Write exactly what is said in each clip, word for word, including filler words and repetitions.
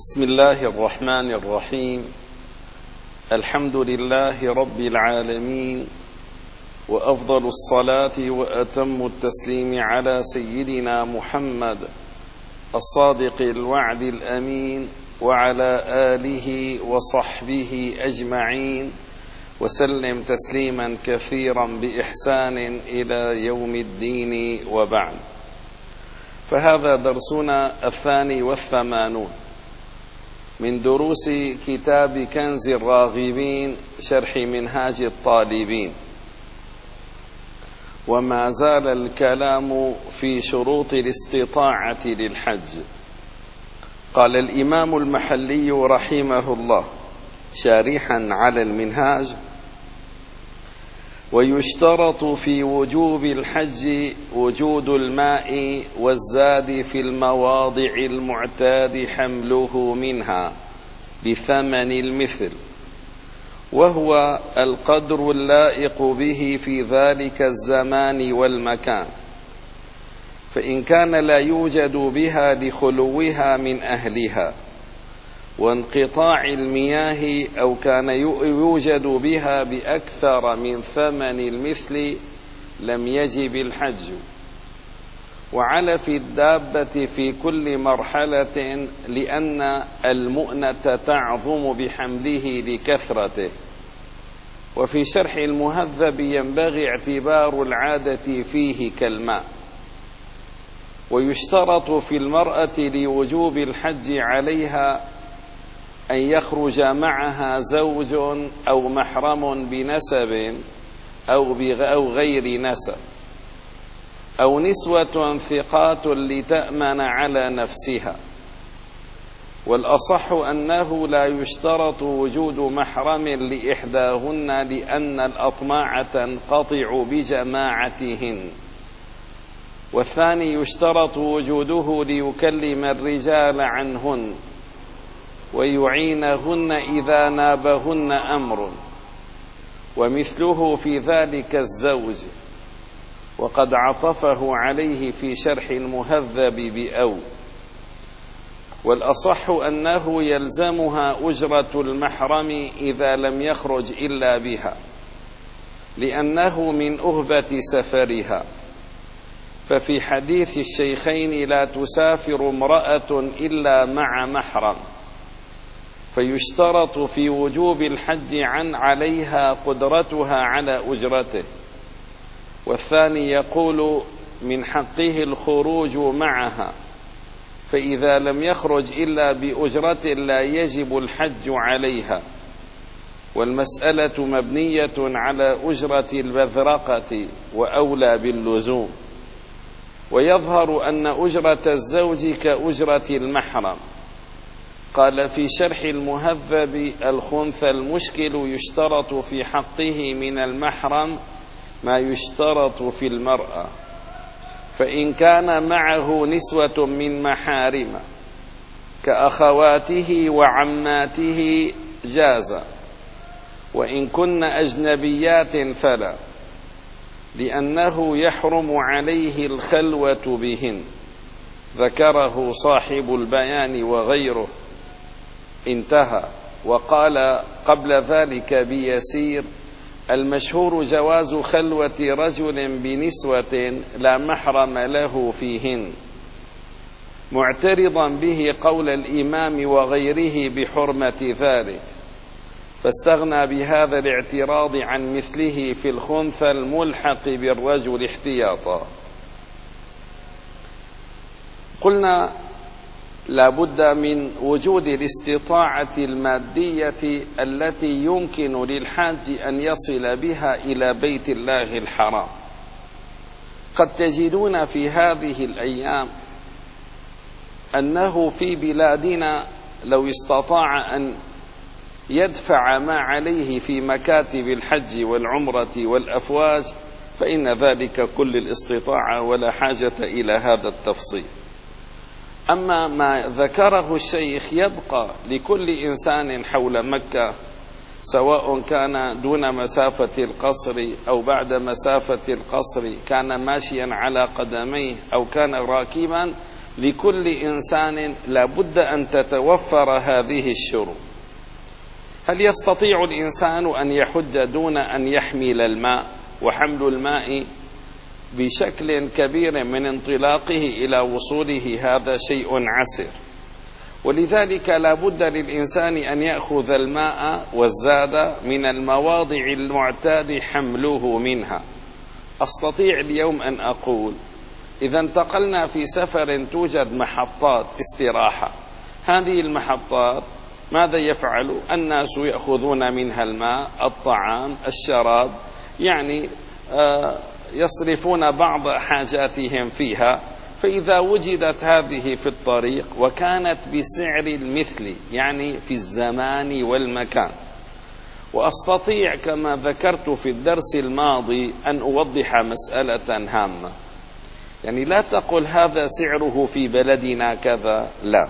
بسم الله الرحمن الرحيم. الحمد لله رب العالمين، وأفضل الصلاة وأتم التسليم على سيدنا محمد الصادق الوعد الأمين، وعلى آله وصحبه أجمعين، وسلم تسليما كثيرا بإحسان إلى يوم الدين، وبعد. فهذا درسنا الثاني والثمانون من دروس كتاب كنز الراغبين شرح منهاج الطالبين، وما زال الكلام في شروط الاستطاعة للحج. قال الإمام المحلي رحمه الله شارحا على المنهاج: ويشترط في وجوب الحج وجود الماء والزاد في المواضع المعتاد حمله منها بثمن المثل، وهو القدر اللائق به في ذلك الزمان والمكان، فإن كان لا يوجد بها لخلوها من أهلها وانقطاع المياه، أو كان يوجد بها بأكثر من ثمن المثل، لم يجب الحج. وعلى في الدابة في كل مرحلة، لأن المؤنة تعظم بحمله لكثرته. وفي شرح المهذب ينبغي اعتبار العادة فيه كالماء. ويشترط في المرأة لوجوب الحج عليها أن يخرج معها زوج أو محرم بنسب أو غير نسب، أو نسوة ثقات لتأمن على نفسها. والأصح أنه لا يشترط وجود محرم لإحداهن، لأن الأطماع تنقطع بجماعتهن. والثاني يشترط وجوده ليكلم الرجال عنهن ويعينهن إذا نابهن أمر، ومثله في ذلك الزوج، وقد عطفه عليه في شرح المهذب بأو. والأصح أنه يلزمها أجرة المحرم إذا لم يخرج إلا بها، لأنه من أهبة سفرها. ففي حديث الشيخين: لا تسافر امرأة إلا مع محرم. فيشترط في وجوب الحج عن عليها قدرتها على أجرته. والثاني يقول من حقه الخروج معها، فإذا لم يخرج إلا بأجرة لا يجب الحج عليها. والمسألة مبنية على أجرة البذرقة، وأولى باللزوم. ويظهر أن أجرة الزوج كأجرة المحرم. قال في شرح المهذب: الخنث المشكل يشترط في حقه من المحرم ما يشترط في المرأة، فإن كان معه نسوة من محارم كأخواته وعماته جاز، وإن كن أجنبيات فلا، لأنه يحرم عليه الخلوة بهن. ذكره صاحب البيان وغيره. انتهى. وقال قبل ذلك بيسير: المشهور جواز خلوة رجل بنسوة لا محرم له فيهن، معترضا به قول الإمام وغيره بحرمة ذلك، فاستغنى بهذا الاعتراض عن مثله في الخنثى الملحق بالرجل احتياطا. قلنا لا بد من وجود الاستطاعة المادية التي يمكن للحاج أن يصل بها إلى بيت الله الحرام. قد تجدون في هذه الأيام أنه في بلادنا لو استطاع أن يدفع ما عليه في مكاتب الحج والعمرة والأفواج، فإن ذلك كل الاستطاعة ولا حاجة إلى هذا التفصيل. أما ما ذكره الشيخ يبقى لكل إنسان حول مكة، سواء كان دون مسافة القصر أو بعد مسافة القصر، كان ماشيا على قدميه أو كان راكبا، لكل إنسان لا بد أن تتوفر هذه الشروط. هل يستطيع الإنسان أن يحج دون أن يحمل الماء؟ وحمل الماء بشكل كبير من انطلاقه إلى وصوله هذا شيء عسر، ولذلك لا بد للإنسان أن يأخذ الماء والزاد من المواضع المعتاد حمله منها. أستطيع اليوم أن أقول إذا انتقلنا في سفر توجد محطات استراحة، هذه المحطات ماذا يفعل الناس؟ يأخذون منها الماء، الطعام، الشراب، يعني يصرفون بعض حاجاتهم فيها. فإذا وجدت هذه في الطريق وكانت بسعر المثل، يعني في الزمان والمكان، وأستطيع كما ذكرت في الدرس الماضي أن أوضح مسألة هامة، يعني لا تقل هذا سعره في بلدنا كذا، لا.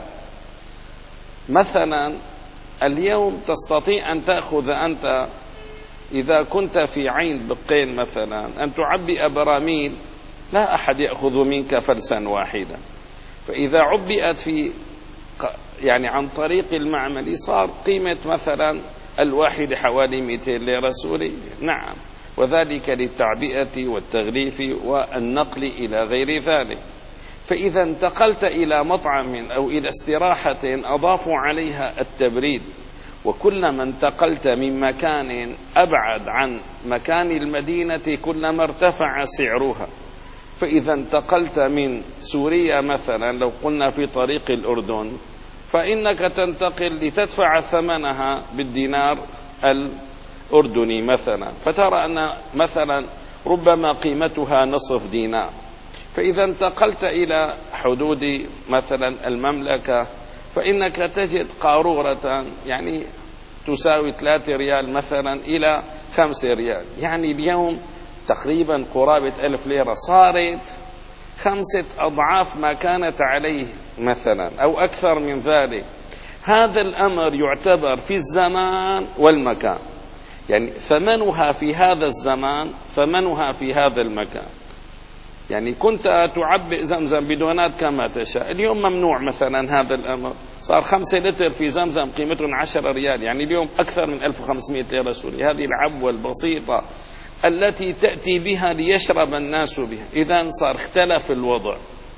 مثلا اليوم تستطيع أن تأخذ أنت إذا كنت في عين بقين مثلا أن تعبئ براميل، لا أحد يأخذ منك فلسا واحدا. فإذا عبئت في يعني عن طريق المعمل صار قيمة مثلا الواحد حوالي مئتين ليرة سورية، نعم، وذلك للتعبئة والتغليف والنقل إلى غير ذلك. فإذا انتقلت إلى مطعم أو إلى استراحة أضافوا عليها التبريد، وكلما انتقلت من مكان أبعد عن مكان المدينة كلما ارتفع سعرها. فإذا انتقلت من سوريا مثلا لو قلنا في طريق الأردن، فإنك تنتقل لتدفع ثمنها بالدينار الأردني مثلا، فترى أن مثلا ربما قيمتها نصف دينار. فإذا انتقلت إلى حدود مثلا المملكة فإنك تجد قارورة يعني تساوي ثلاثة ريال مثلا إلى خمسة ريال، يعني اليوم تقريبا قرابة ألف ليرة، صارت خمسة أضعاف ما كانت عليه مثلا أو أكثر من ذلك. هذا الأمر يعتبر في الزمان والمكان، يعني ثمنها في هذا الزمان ثمنها في هذا المكان. يعني كنت تعبئ زمزم بدونات كما تشاء، اليوم ممنوع مثلا هذا الأمر، صار خمسة لتر في زمزم قيمتهم عشرة ريال، يعني اليوم أكثر من ألف وخمسمائة ليرة سورية. هذه العبوة البسيطة التي تأتي بها ليشرب الناس بها، إذن صار اختلف الوضع.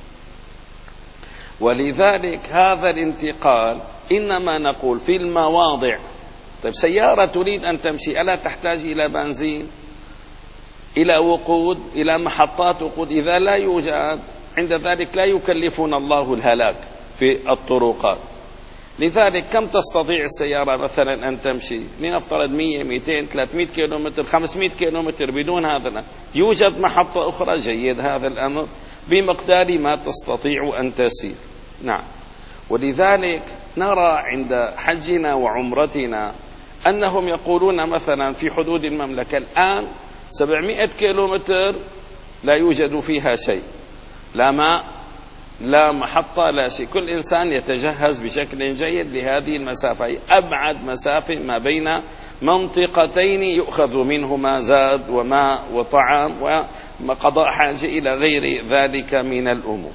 ولذلك هذا الانتقال إنما نقول في المواضع. طيب سيارة تريد أن تمشي ألا تحتاج إلى بنزين، إلى وقود، إلى محطات وقود؟ إذا لا يوجد عند ذلك لا يكلفنا الله الهلاك في الطرقات. لذلك كم تستطيع السيارة مثلا أن تمشي؟ لنفترض مئة مئتين ثلاثمائة كيلومتر خمسمائة كيلومتر بدون هذا. يوجد محطة أخرى، جيد هذا الأمر، بمقدار ما تستطيع أن تسير. نعم. ولذلك نرى عند حجنا وعمرتنا أنهم يقولون مثلا في حدود المملكة الآن سبعمائة كيلومتر لا يوجد فيها شيء، لا ماء لا محطة لا شيء، كل إنسان يتجهز بشكل جيد لهذه المسافة، أبعد مسافة ما بين منطقتين يؤخذ منهما زاد وماء وطعام وقضاء حاجة إلى غير ذلك من الأمور.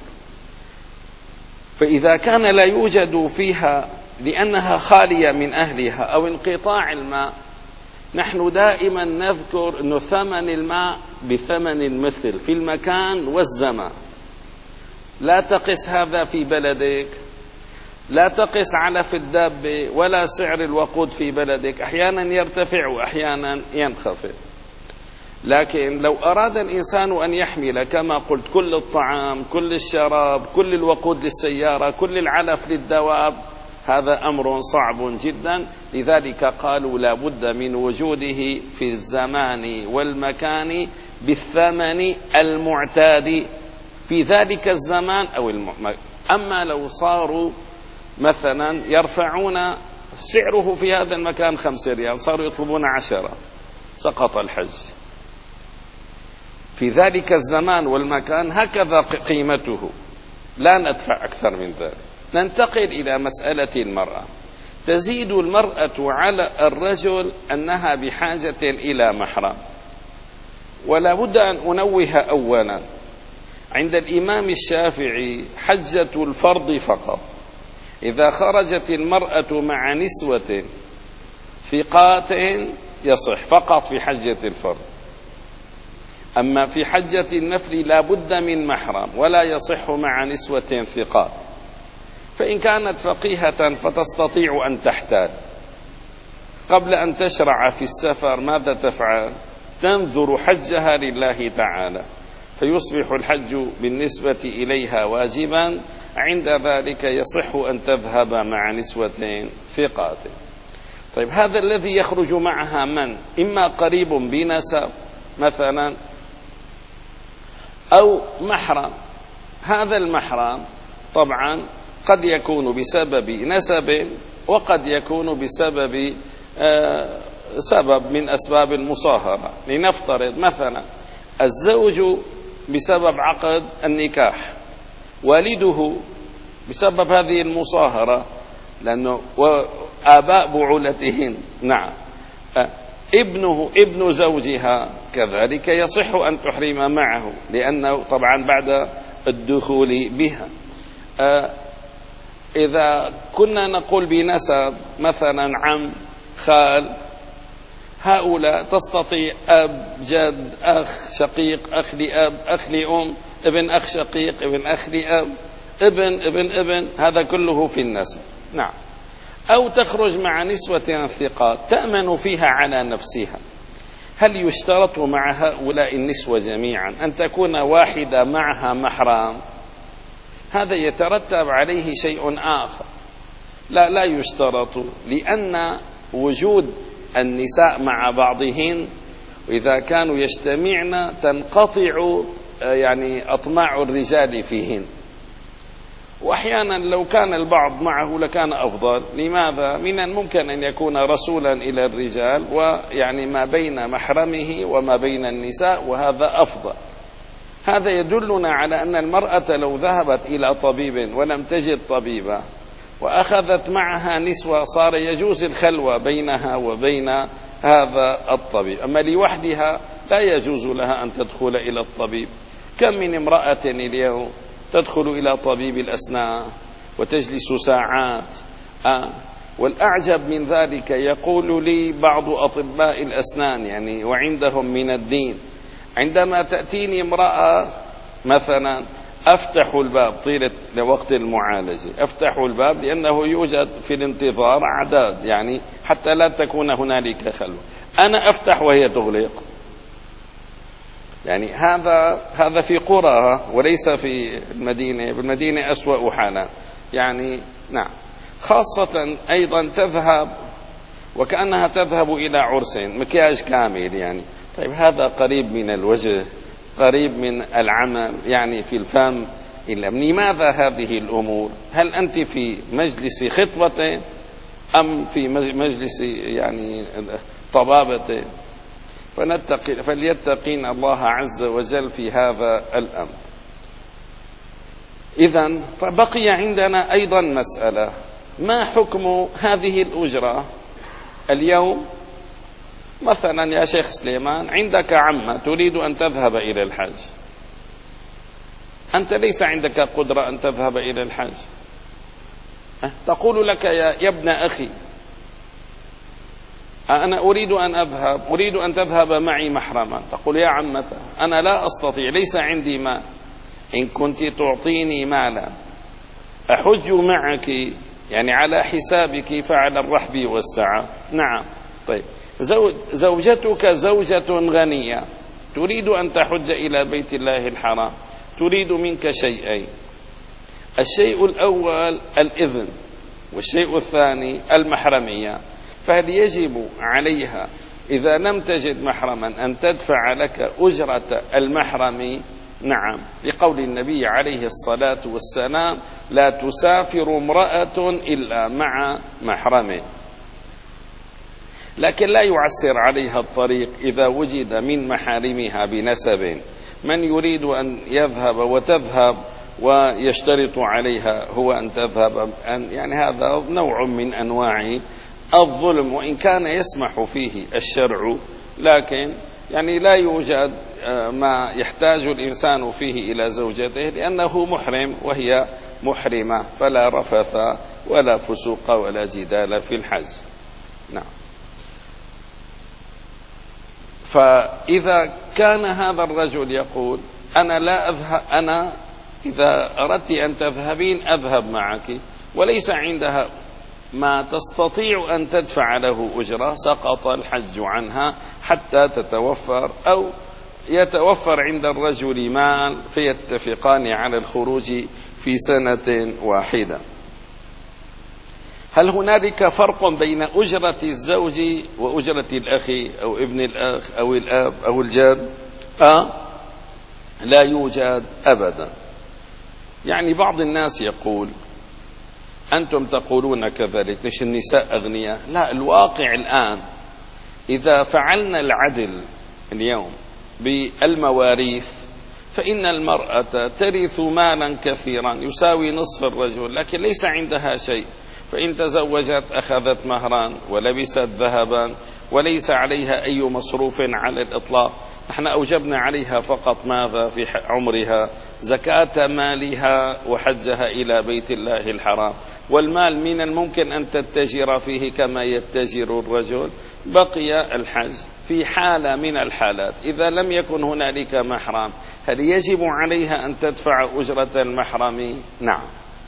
فإذا كان لا يوجد فيها لأنها خالية من أهلها أو انقطاع الماء، نحن دائما نذكر أن ثمن الماء بثمن المثل في المكان والزمان. لا تقس هذا في بلدك، لا تقس على في الدابة ولا سعر الوقود في بلدك، أحيانا يرتفع وأحيانا ينخفض. لكن لو أراد الإنسان أن يحمل كما قلت كل الطعام، كل الشراب، كل الوقود للسيارة، كل العلف للدواب، هذا أمر صعب جدا. لذلك قالوا لا بد من وجوده في الزمان والمكان بالثمن المعتاد في ذلك الزمان أو المكان. أما لو صاروا مثلا يرفعون سعره في هذا المكان خمسة ريال، صاروا يطلبون عشرة، سقط الحج. في ذلك الزمان والمكان هكذا قيمته، لا ندفع أكثر من ذلك. ننتقل إلى مسألة المرأة. تزيد المرأة على الرجل أنها بحاجة إلى محرم. ولا بد أن أنوه أولا عند الإمام الشافعي حجة الفرض فقط، إذا خرجت المرأة مع نسوة ثقات يصح فقط في حجة الفرض. أما في حجة النفل لا بد من محرم ولا يصح مع نسوة ثقات. فإن كانت فقيهة فتستطيع أن تحتال قبل أن تشرع في السفر، ماذا تفعل؟ تنذر حجها لله تعالى، فيصبح الحج بالنسبة إليها واجبا، عند ذلك يصح أن تذهب مع نسوة ثقات. طيب هذا الذي يخرج معها من؟ إما قريب بنسب مثلا أو محرم. هذا المحرم طبعا قد يكون بسبب نسب وقد يكون بسبب آه سبب من أسباب المصاهرة. لنفترض مثلا الزوج بسبب عقد النكاح، والده بسبب هذه المصاهرة، لأنه آباء بعولتهن، نعم، ابنه ابن زوجها كذلك يصح أن تحرم معه، لأنه طبعا بعد الدخول بها. إذا كنا نقول بنسب مثلا عم، خال، هؤلاء تستطيع أب، جد، أخ شقيق، أخ لأب، أخ لأم، ابن أخ شقيق، ابن أخ لأب، ابن ابن ابن، هذا كله في النسب، نعم. أو تخرج مع نسوة ثقات تأمن فيها على نفسها. هل يشترط مع هؤلاء النسوة جميعا أن تكون واحدة معها محرم؟ هذا يترتب عليه شيء آخر. لا لا يشترط، لأن وجود النساء مع بعضهن وإذا كانوا يجتمعن تنقطع يعني أطماع الرجال فيهن، وأحيانا لو كان البعض معه لكان أفضل. لماذا؟ من الممكن أن يكون رسولا إلى الرجال، ويعني ما بين محرمه وما بين النساء، وهذا أفضل. هذا يدلنا على أن المرأة لو ذهبت إلى طبيب ولم تجد طبيبا وأخذت معها نسوة صار يجوز الخلوة بينها وبين هذا الطبيب. أما لوحدها لا يجوز لها أن تدخل إلى الطبيب. كم من امرأة اليوم تدخل إلى طبيب الأسنان وتجلس ساعات. آه. والأعجب من ذلك يقول لي بعض أطباء الأسنان يعني وعندهم من الدين، عندما تأتيني امرأة مثلا أفتح الباب طيلة لوقت المعالجة، أفتح الباب لأنه يوجد في الانتظار أعداد يعني حتى لا تكون هنالك خلوة، أنا أفتح وهي تغلق. يعني هذا هذا في قرى وليس في المدينة. بالمدينة أسوأ حالا يعني، نعم. خاصة أيضا تذهب وكأنها تذهب إلى عرس مكياج كامل يعني. طيب هذا قريب من الوجه، قريب من العمل يعني في الفم. إلا لماذا هذه الأمور؟ هل أنت في مجلس خطبة أم في مجلس يعني طبابة؟ فنتقي فليتقين الله عز وجل في هذا الأمر. إذن بقي عندنا أيضا مسألة، ما حكم هذه الأجرة اليوم؟ مثلا يا شيخ سليمان عندك عمة تريد أن تذهب إلى الحج، أنت ليس عندك قدرة أن تذهب إلى الحج، تقول لك يا ابن أخي أنا أريد أن أذهب، أريد أن تذهب معي محرما. تقول يا عمة أنا لا أستطيع، ليس عندي مال، إن كنت تعطيني مالا أحج معك يعني على حسابك فعلى الرحب والسعة. نعم. طيب زوجتك زوجة غنية تريد أن تحج إلى بيت الله الحرام، تريد منك شيئين، الشيء الأول الإذن والشيء الثاني المحرمية. فهل يجب عليها إذا لم تجد محرما أن تدفع لك أجرة المحرم؟ نعم، لقول النبي عليه الصلاة والسلام لا تسافر امرأة إلا مع محرمه. لكن لا يعسر عليها الطريق إذا وجد من محارمها بنسب من يريد أن يذهب وتذهب ويشترط عليها هو أن تذهب، أن يعني هذا نوع من أنواع الظلم، وإن كان يسمح فيه الشرع، لكن يعني لا يوجد ما يحتاج الإنسان فيه إلى زوجته لأنه محرم وهي محرمة، فلا رفث ولا فسوق ولا جدال في الحج. نعم. فإذا كان هذا الرجل يقول أنا لا أذهب، أنا إذا أردت أن تذهبين أذهب معك، وليس عندها ما تستطيع أن تدفع له أجرة، سقط الحج عنها حتى تتوفر، أو يتوفر عند الرجل مال فيتفقان على الخروج في سنة واحدة. هل هنالك فرق بين أجرة الزوج وأجرة الأخ أو ابن الأخ أو الأب أو الجد؟ أه؟ لا يوجد أبدا. يعني بعض الناس يقول أنتم تقولون كذلك، ليش النساء أغنياء؟ لا، الواقع الآن إذا فعلنا العدل اليوم بالمواريث فإن المرأة ترث مالا كثيرا يساوي نصف الرجل، لكن ليس عندها شيء، فإن تزوجت أخذت مهرا ولبست ذهبا وليس عليها أي مصروف على الإطلاق. نحن أوجبنا عليها فقط ماذا في عمرها؟ زكاة مالها وحجها إلى بيت الله الحرام، والمال من الممكن أن تتجر فيه كما يتجر الرجل. بقي الحج في حالة من الحالات إذا لم يكن هنالك محرم، هل يجب عليها أن تدفع أجرة المحرم؟ نعم.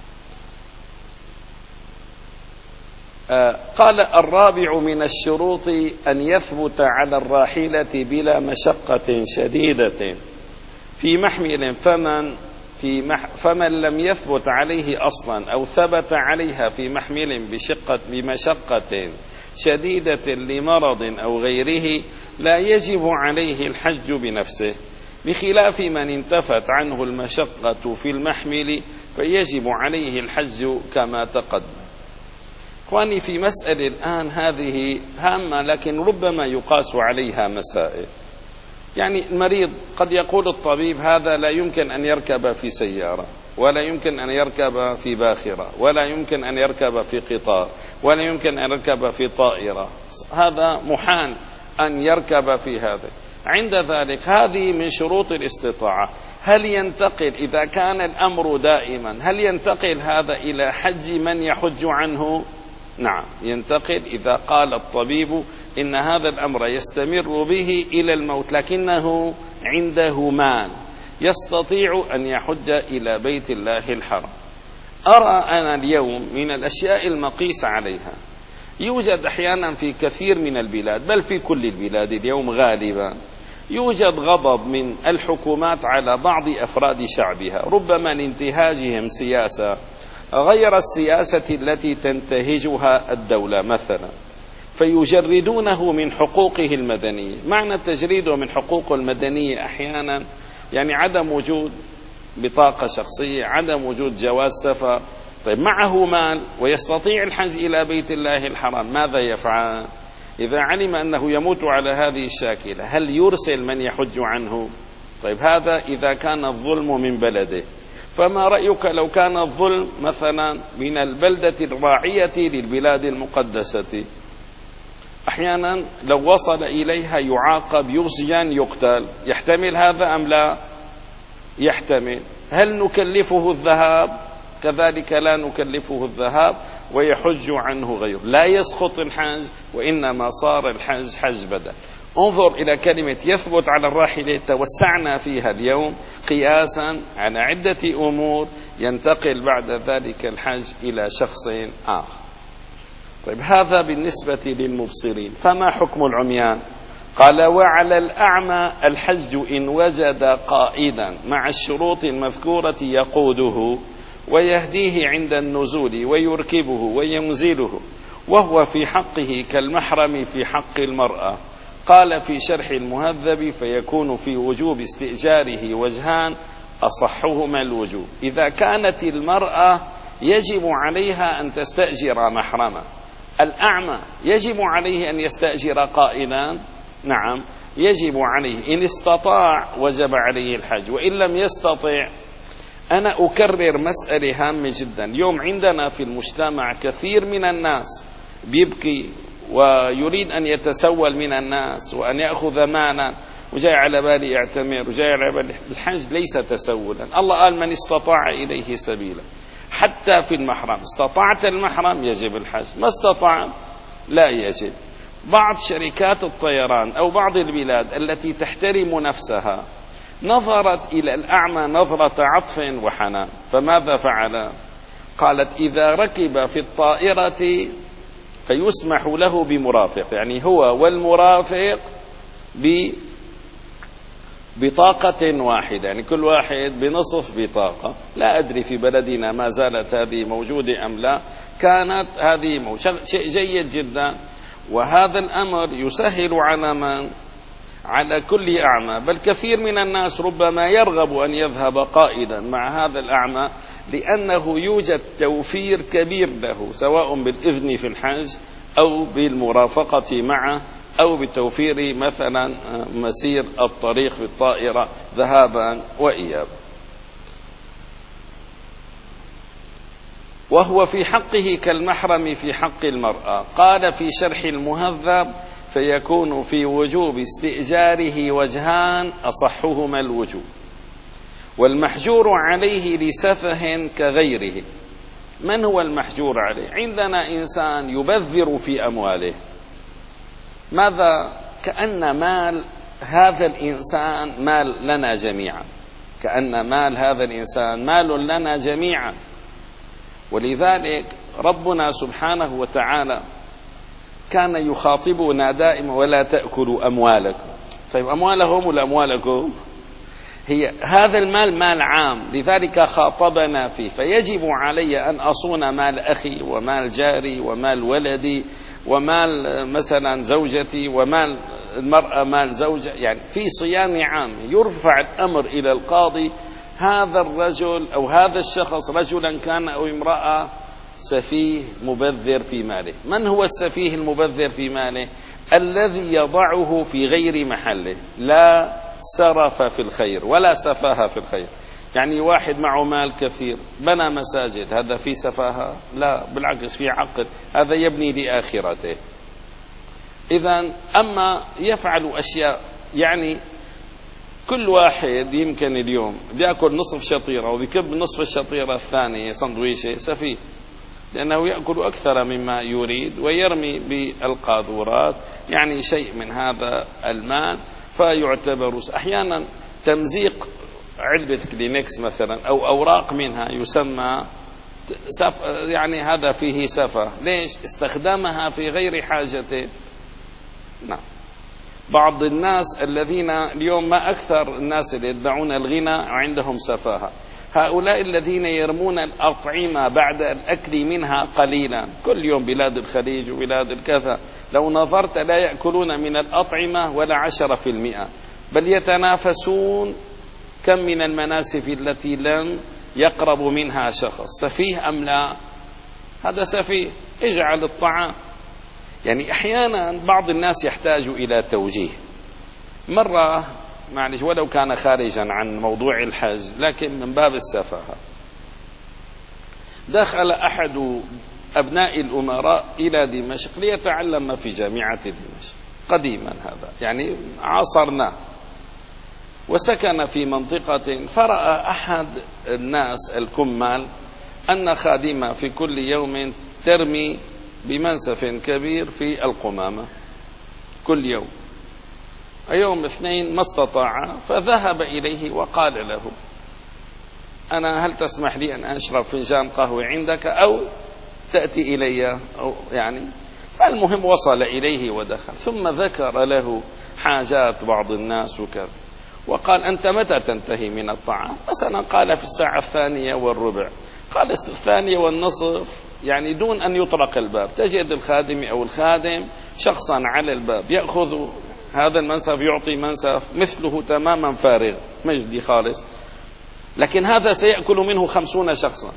قال الرابع من الشروط أن يثبت على الراحلة بلا مشقة شديدة في محمل، فمن في مح فمن لم يثبت عليه أصلا أو ثبت عليها في محمل بشقة بمشقة شديدة لمرض أو غيره لا يجب عليه الحج بنفسه، بخلاف من انتفت عنه المشقة في المحمل فيجب عليه الحج كما تقدم. إخواني، في مسألة الآن هذه هامة لكن ربما يقاس عليها مسائل. يعني المريض قد يقول الطبيب هذا لا يمكن أن يركب في سيارة، ولا يمكن أن يركب في باخرة، ولا يمكن أن يركب في قطار، ولا يمكن أن يركب في طائرة، هذا محال أن يركب في هذا. عند ذلك هذه من شروط الاستطاعة. هل ينتقل إذا كان الأمر دائما، هل ينتقل هذا إلى حج من يحج عنه؟ نعم، ينتقل إذا قال الطبيب إن هذا الأمر يستمر به إلى الموت لكنه عنده مال يستطيع أن يحج إلى بيت الله الحرام. أرى أنا اليوم من الأشياء المقيس عليها، يوجد أحيانا في كثير من البلاد بل في كل البلاد اليوم غالبا يوجد غضب من الحكومات على بعض أفراد شعبها، ربما لانتهاجهم سياسة غير السياسة التي تنتهجها الدولة مثلا، فيجردونه من حقوقه المدنية. معنى تجريده من حقوقه المدنية أحيانا يعني عدم وجود بطاقة شخصية، عدم وجود جواز سفر. طيب معه مال ويستطيع الحج إلى بيت الله الحرام، ماذا يفعل؟ إذا علم أنه يموت على هذه الشاكلة هل يرسل من يحج عنه؟ طيب هذا إذا كان الظلم من بلده، فما رأيك لو كان الظلم مثلا من البلدة الراعية للبلاد المقدسة؟ أحيانا لو وصل إليها يعاقب، يسجن، يقتل. يحتمل هذا أم لا؟ يحتمل. هل نكلفه الذهاب؟ كذلك لا نكلفه الذهاب ويحج عنه غيره، لا يسقط الحج وإنما صار الحج حج بدل. انظر إلى كلمة يثبت على الراحلة، توسعنا فيها اليوم قياسا على عدة أمور ينتقل بعد ذلك الحج إلى شخص آخر. طيب هذا بالنسبة للمبصرين، فما حكم العميان؟ قال وعلى الأعمى الحج إن وجد قائدا مع الشروط المذكورة يقوده ويهديه عند النزول ويركبه وينزله، وهو في حقه كالمحرم في حق المرأة. قال في شرح المهذب فيكون في وجوب استئجاره وجهان أصحهما الوجوب. إذا كانت المرأة يجب عليها أن تستأجر محرما، الأعمى يجب عليه أن يستأجر قائدا؟ نعم يجب عليه، إن استطاع وجب عليه الحج، وإن لم يستطع. أنا أكرر مسألة هامة جدا. اليوم عندنا في المجتمع كثير من الناس بيبكي ويريد أن يتسول من الناس وأن يأخذ مالا وجاي على بالي اعتمر وجاي على بالي الحج، ليس تسولا. الله قال من استطاع إليه سبيلا. حتى في المحرم، استطعت المحرم يجب الحج، ما استطاع لا يجب. بعض شركات الطيران أو بعض البلاد التي تحترم نفسها نظرت إلى الأعمى نظرة عطف وحنان، فماذا فعل؟ قالت إذا ركب في الطائرة فيسمح له بمرافق، يعني هو والمرافق ببطاقة واحدة، يعني كل واحد بنصف بطاقة. لا أدري في بلدنا ما زالت هذه موجودة أم لا، كانت هذه شيء جيد جدا. وهذا الأمر يسهل على من؟ على كل أعمى، بل كثير من الناس ربما يرغب أن يذهب قائدا مع هذا الأعمى، لأنه يوجد توفير كبير له، سواء بالإذن في الحج أو بالمرافقة معه أو بتوفير مثلا مسير الطريق في الطائرة ذهابا وإيابا. وهو في حقه كالمحرم في حق المرأة. قال في شرح المهذب فيكون في وجوب استئجاره وجهان أصحهما الوجوب، والمحجور عليه لسفه كغيره. من هو المحجور عليه؟ عندنا إنسان يبذر في أمواله، ماذا؟ كأن مال هذا الإنسان مال لنا جميعا، كأن مال هذا الإنسان مال لنا جميعا. ولذلك ربنا سبحانه وتعالى كان يخاطبنا دائما ولا تأكلوا أموالكم. طيب أموالهم ولا أموالكم؟ هي هذا المال مال عام، لذلك خاطبنا فيه. فيجب علي أن أصون مال أخي ومال جاري ومال ولدي ومال مثلا زوجتي ومال المرأة مال زوجة، يعني في صيام عام. يرفع الأمر إلى القاضي، هذا الرجل أو هذا الشخص رجلا كان أو امرأة سفيه مبذر في ماله. من هو السفيه المبذر في ماله؟ الذي يضعه في غير محله، لا سرف في الخير ولا سفاهة في الخير. يعني واحد معه مال كثير بنى مساجد، هذا في سفاهة؟ لا، بالعكس في عقل، هذا يبني لآخرته. إذن أما يفعل أشياء، يعني كل واحد يمكن اليوم بيأكل نصف شطيرة وبيكب نصف الشطيرة الثانية سندويشة، سفيه، لأنه يأكل أكثر مما يريد ويرمي بالقاذورات، يعني شيء من هذا المال، فيعتبر أحيانا تمزيق علبة كلينكس مثلا أو أوراق منها يسمى سف، يعني هذا فيه سفة. ليش؟ استخدامها في غير حاجته. نعم. بعض الناس الذين اليوم ما أكثر الناس اللي يدعون الغنى عندهم سفاهة، هؤلاء الذين يرمون الأطعمة بعد الأكل منها قليلا، كل يوم بلاد الخليج وبلاد الكذا لو نظرت لا يأكلون من الأطعمة ولا عشرة في المئة، بل يتنافسون كم من المناسف التي لم يقرب منها شخص. سفيه أم لا؟ هذا سفيه. اجعل الطعام، يعني أحيانا بعض الناس يحتاج إلى توجيه. مرة معلش ولو كان خارجا عن موضوع الحج لكن من باب السفاهة، دخل أحد أبناء الأمراء إلى دمشق ليتعلم في جامعة دمشق قديما، هذا يعني عاصرناه، وسكن في منطقة. فرأى أحد الناس الكمال أن خادمة في كل يوم ترمي بمنسف كبير في القمامة كل يوم. يوم اثنين ما استطاع، فذهب إليه وقال له أنا هل تسمح لي أن أشرب فنجان قهوة عندك أو تأتي إلي، أو يعني. فالمهم وصل إليه ودخل، ثم ذكر له حاجات بعض الناس وكذا، وقال أنت متى تنتهي من الطعام؟ مثلا قال في الساعة الثانية والربع. قال الثانية والنصف، يعني دون أن يطرق الباب تجد الخادم أو الخادم شخصا على الباب يأخذ هذا المنسف يعطي منسف مثله تماما فارغ مجدي خالص، لكن هذا سيأكل منه خمسون شخصا.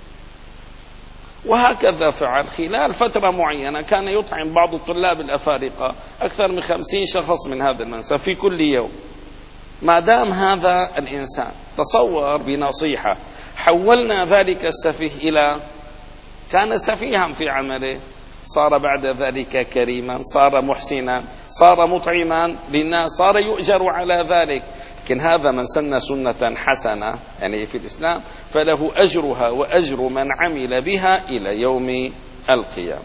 وهكذا فعل خلال فترة معينة، كان يطعم بعض الطلاب الأفارقة أكثر من خمسين شخص من هذا المنسف في كل يوم. ما دام هذا الإنسان تصور بنصيحة حولنا ذلك السفيه إلى كان سفيها في عمله، صار بعد ذلك كريما، صار محسنا، صار مطعما للناس، صار يؤجر على ذلك. لكن هذا من سن سنة حسنة يعني في الإسلام فله أجرها وأجر من عمل بها إلى يوم القيامة.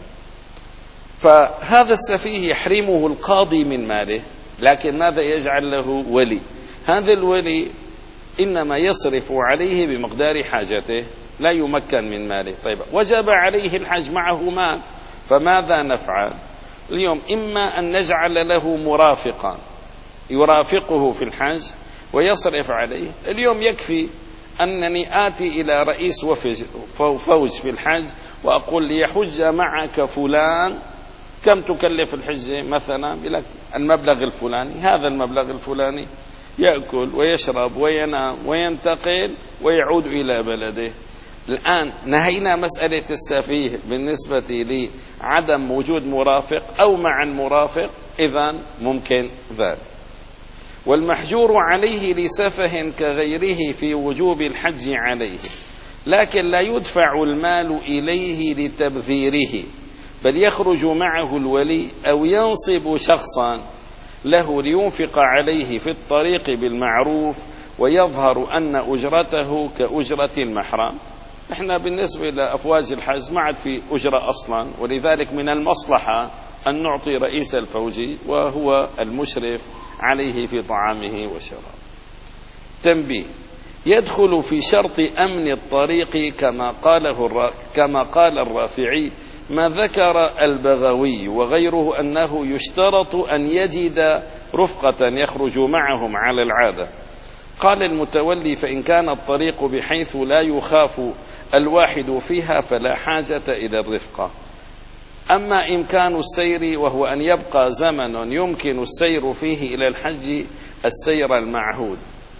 فهذا السفيه يحرمه القاضي من ماله، لكن ماذا يجعل له ولي؟ هذا الولي إنما يصرف عليه بمقدار حاجته، لا يمكن من ماله. طيب وجب عليه الحج معه مال، فماذا نفعل اليوم؟ إما أن نجعل له مرافقا يرافقه في الحج ويصرف عليه. اليوم يكفي أنني آتي إلى رئيس فوج في الحج وأقول ليحج معك فلان، كم تكلف الحجة مثلا؟ بلك المبلغ الفلاني، هذا المبلغ الفلاني، يأكل ويشرب وينام وينتقل ويعود إلى بلده. الآن نهينا مسألة السفيه بالنسبة لعدم وجود مرافق أو مع المرافق، إذن ممكن ذلك. والمحجور عليه لسفه كغيره في وجوب الحج عليه، لكن لا يدفع المال إليه لتبذيره، بل يخرج معه الولي أو ينصب شخصا له لينفق عليه في الطريق بالمعروف ويظهر أن أجرته كأجرة المحرم. احنا بالنسبة لأفواج الحج ما عاد في أجرة أصلا، ولذلك من المصلحة أن نعطي رئيس الفوج وهو المشرف عليه في طعامه وشرابه. تنبيه: يدخل في شرط أمن الطريق كما قاله كما قال الرافعي ما ذكر البغوي وغيره أنه يشترط أن يجد رفقة يخرج معهم على العادة. قال المتولي: فإن كان الطريق بحيث لا يخاف الواحد فيها فلا حاجة إلى الرفقة. أما إمكان السير وهو أن يبقى زمن يمكن السير فيه إلى الحج السير المعهود،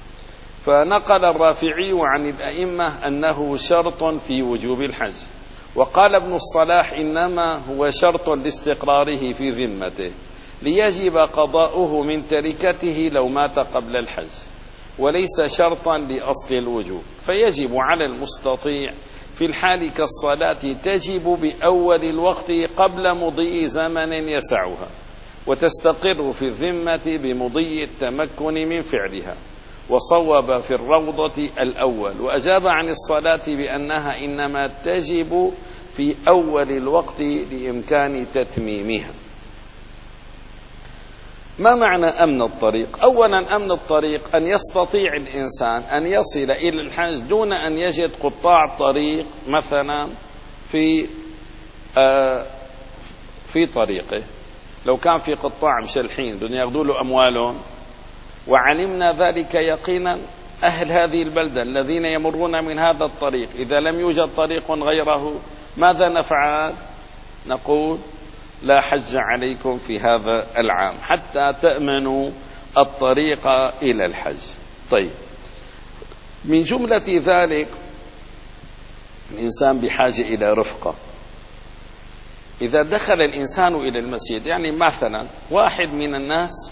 فنقل الرافعي عن الأئمة أنه شرط في وجوب الحج. وقال ابن الصلاح: إنما هو شرط لاستقراره في ذمته ليجب قضاؤه من تركته لو مات قبل الحج، وليس شرطا لأصل الوجوب، فيجب على المستطيع في الحال كالصلاة تجب بأول الوقت قبل مضي زمن يسعها، وتستقر في الذمة بمضي التمكن من فعلها. وصوب في الروضة الأول، وأجاب عن الصلاة بأنها إنما تجب في أول الوقت لإمكان تتميمها. ما معنى أمن الطريق؟ أولا أمن الطريق أن يستطيع الإنسان أن يصل إلى الحج دون أن يجد قطاع طريق مثلا في آه في طريقه. لو كان في قطاع مشلحين دون ياخذوا له أموالهم، وعلمنا ذلك يقينا، أهل هذه البلدة الذين يمرون من هذا الطريق إذا لم يوجد طريق غيره ماذا نفعل؟ نقول: لا حج عليكم في هذا العام حتى تأمنوا الطريق إلى الحج. طيب، من جملة ذلك الإنسان بحاجة إلى رفقة. إذا دخل الإنسان إلى المسجد، يعني مثلا واحد من الناس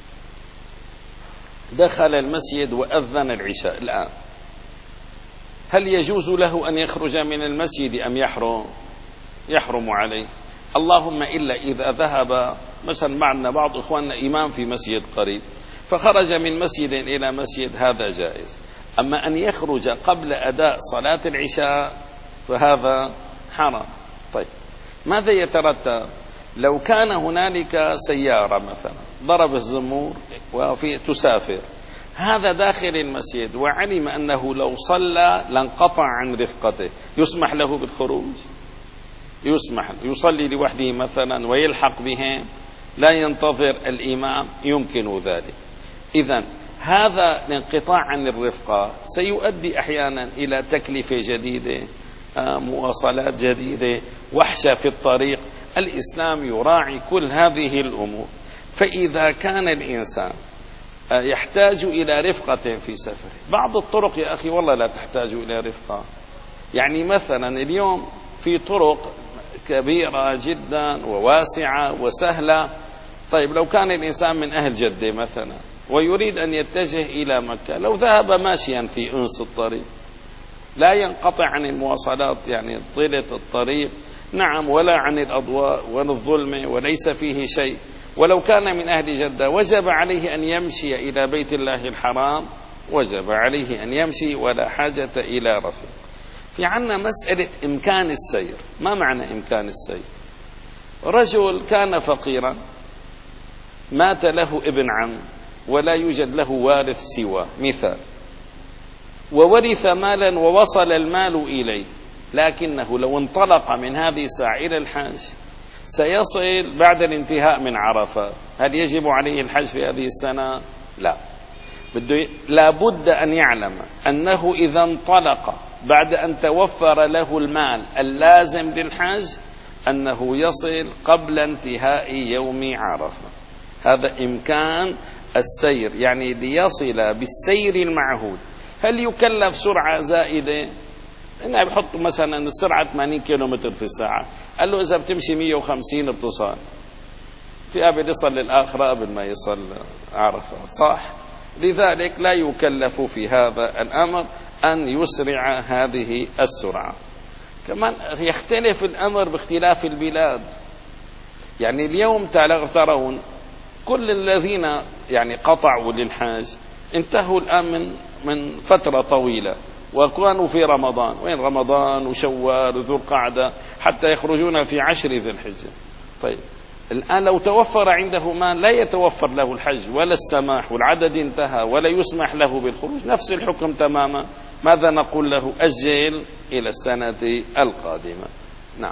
دخل المسجد وأذن العشاء الآن، هل يجوز له أن يخرج من المسجد أم يحرم؟ يحرم عليه، اللهم إلا إذا ذهب مثلا معنا بعض إخواننا إمام في مسجد قريب فخرج من مسجد إلى مسجد، هذا جائز. أما أن يخرج قبل أداء صلاة العشاء فهذا حرام. طيب، ماذا يترتب لو كان هنالك سيارة مثلا ضرب الزمور وفي تسافر، هذا داخل المسجد وعلم أنه لو صلى لانقطع عن رفقته، يسمح له بالخروج؟ يسمح، يصلي لوحده مثلا ويلحق بهم، لا ينتظر الإمام، يمكن ذلك. إذن هذا الانقطاع عن الرفقة سيؤدي أحيانا إلى تكلفة جديدة، مواصلات جديدة، وحشة في الطريق. الإسلام يراعي كل هذه الأمور. فإذا كان الإنسان يحتاج إلى رفقة في سفره، بعض الطرق يا أخي والله لا تحتاج إلى رفقة. يعني مثلا اليوم في طرق كبيرة جدا وواسعة وسهلة. طيب، لو كان الإنسان من أهل جدة مثلا ويريد أن يتجه إلى مكة، لو ذهب ماشيا في أنس الطريق لا ينقطع عن المواصلات، يعني طيلة الطريق نعم، ولا عن الأضواء ولا الظلم وليس فيه شيء. ولو كان من أهل جدة وجب عليه أن يمشي إلى بيت الله الحرام، وجب عليه أن يمشي ولا حاجة إلى رفيق. في عنا مسألة إمكان السير. ما معنى إمكان السير؟ رجل كان فقيرا، مات له ابن عم ولا يوجد له وارث سوى مثال، وورث مالا ووصل المال إليه، لكنه لو انطلق من هذه الساعة إلى الحج سيصل بعد الانتهاء من عرفة. هل يجب عليه الحج في هذه السنة؟ لا. بده لابد أن يعلم أنه إذا انطلق بعد أن توفر له المال اللازم للحج أنه يصل قبل انتهاء يوم عرفة. هذا إمكان السير، يعني ليصل بالسير المعهود. هل يكلف سرعة زائدة؟ إنه بحط مثلا السرعة ثمانين كيلومتر في الساعة، قال له إذا بتمشي مية وخمسين بتصل، في قبل يصل للآخرة قبل ما يصل عرفة، صح؟ لذلك لا يكلف في هذا الأمر أن يسرع هذه السرعة. كمان يختلف الأمر باختلاف البلاد. يعني اليوم ترون كل الذين يعني قطعوا للحاج انتهوا الآن من من فترة طويلة، وكانوا في رمضان. وين رمضان وشوال وذو القعدة حتى يخرجون في عشر ذي الحجة. طيب الآن لو توفر عنده مال لا يتوفر له الحج ولا السماح، والعدد انتهى ولا يسمح له بالخروج، نفس الحكم تماما. ماذا نقول له؟ أجل إلى السنة القادمة. نعم.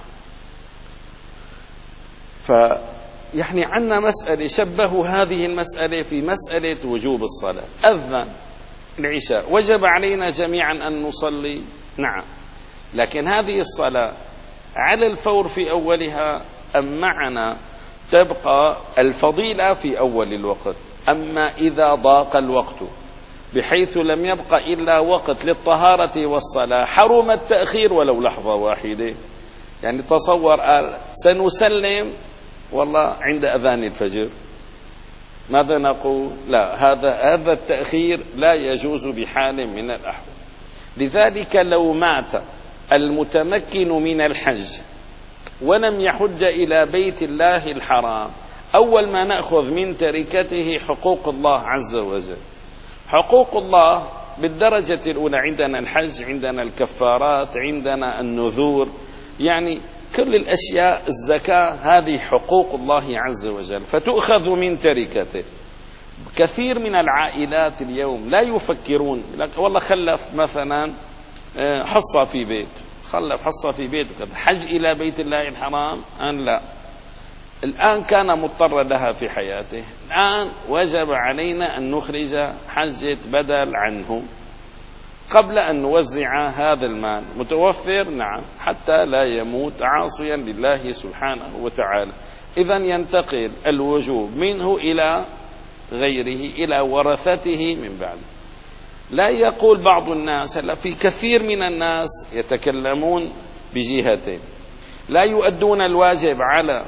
فيعني عندنا مسألة شبهوا هذه المسألة في مسألة وجوب الصلاة. أذن العشاء، وجب علينا جميعا أن نصلي، نعم، لكن هذه الصلاة على الفور في أولها أم معنا تبقى الفضيلة في أول الوقت. أما إذا ضاق الوقت بحيث لم يبقى إلا وقت للطهارة والصلاة حرم التأخير ولو لحظة واحدة. يعني تصور سنسلم والله عند أذان الفجر، ماذا نقول؟ لا، هذا هذا التأخير لا يجوز بحال من الأحوال. لذلك لو مات المتمكن من الحج ولم يحج إلى بيت الله الحرام، أول ما نأخذ من تركته حقوق الله عز وجل. حقوق الله بالدرجة الأولى عندنا الحج، عندنا الكفارات، عندنا النذور، يعني كل الأشياء، الزكاة، هذه حقوق الله عز وجل فتؤخذ من تركته. كثير من العائلات اليوم لا يفكرون، والله خلف مثلا حصة في بيت، خلف حصة في بيت، حج إلى بيت الله الحرام أن لا، الآن كان مضطر لها في حياته، الآن وجب علينا أن نخرج حجة بدل عنه قبل أن نوزع هذا المال. متوفر؟ نعم، حتى لا يموت عاصيا لله سبحانه وتعالى. إذن ينتقل الوجوب منه إلى غيره، إلى ورثته من بعد. لا يقول بعض الناس، هلا في كثير من الناس يتكلمون بجهتين، لا يؤدون الواجب على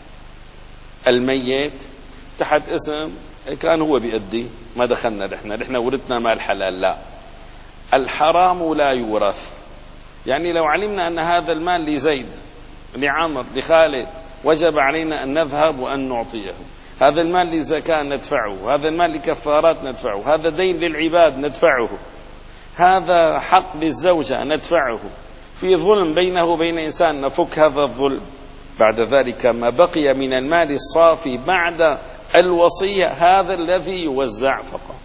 الميت تحت اسم كان هو بيأدي، ما دخلنا نحن نحن ورثنا مال حلال. لا، الحرام لا يورث. يعني لو علمنا أن هذا المال لزيد، لعمر، لخالد، وجب علينا أن نذهب وأن نعطيه. هذا المال لزكاة ندفعه، هذا المال لكفارات ندفعه، هذا دين للعباد ندفعه، هذا حق للزوجة ندفعه، في ظلم بينه وبين إنسان نفك هذا الظلم. بعد ذلك ما بقي من المال الصافي بعد الوصية هذا الذي يوزع فقط.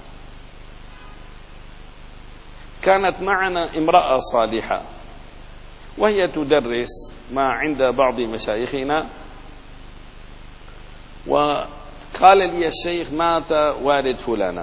كانت معنا امرأة صالحة وهي تدرس ما عند بعض مشايخنا، وقال لي الشيخ مات والد فلانة،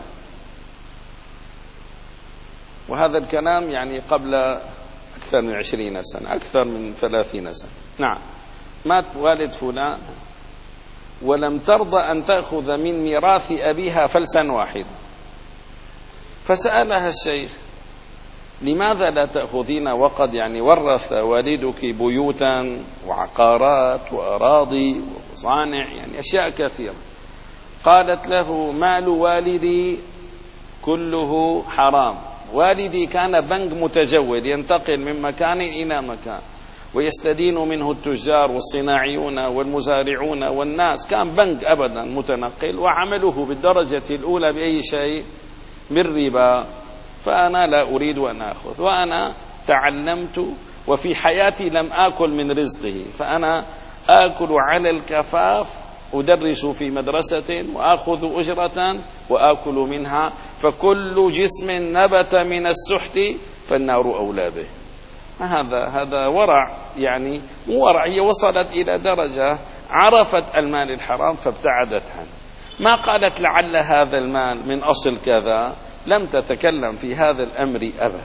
وهذا الكلام يعني قبل أكثر من عشرين سنة، أكثر من ثلاثين سنة. نعم، مات والد فلان ولم ترضى أن تأخذ من ميراث أبيها فلسا واحد. فسألها الشيخ لماذا لا تأخذين وقد يعني ورث والدك بيوتا وعقارات وأراضي ومصانع، يعني أشياء كثيرة. قالت له مال والدي كله حرام، والدي كان بنك متجول ينتقل من مكان إلى مكان، ويستدين منه التجار والصناعيون والمزارعون والناس، كان بنك أبدا متنقل، وعمله بالدرجة الأولى بأي شيء؟ بالربا. فأنا لا أريد أن أخذ، وأنا تعلمت وفي حياتي لم آكل من رزقه، فأنا آكل على الكفاف، أدرس في مدرسة وآخذ أجرة وآكل منها، فكل جسم نبت من السحت فالنار أولى به. هذا هذا ورع، يعني مو ورع، هي وصلت إلى درجة عرفت المال الحرام فابتعدت عنه. ما قالت لعل هذا المال من أصل كذا، لم تتكلم في هذا الأمر أبدا.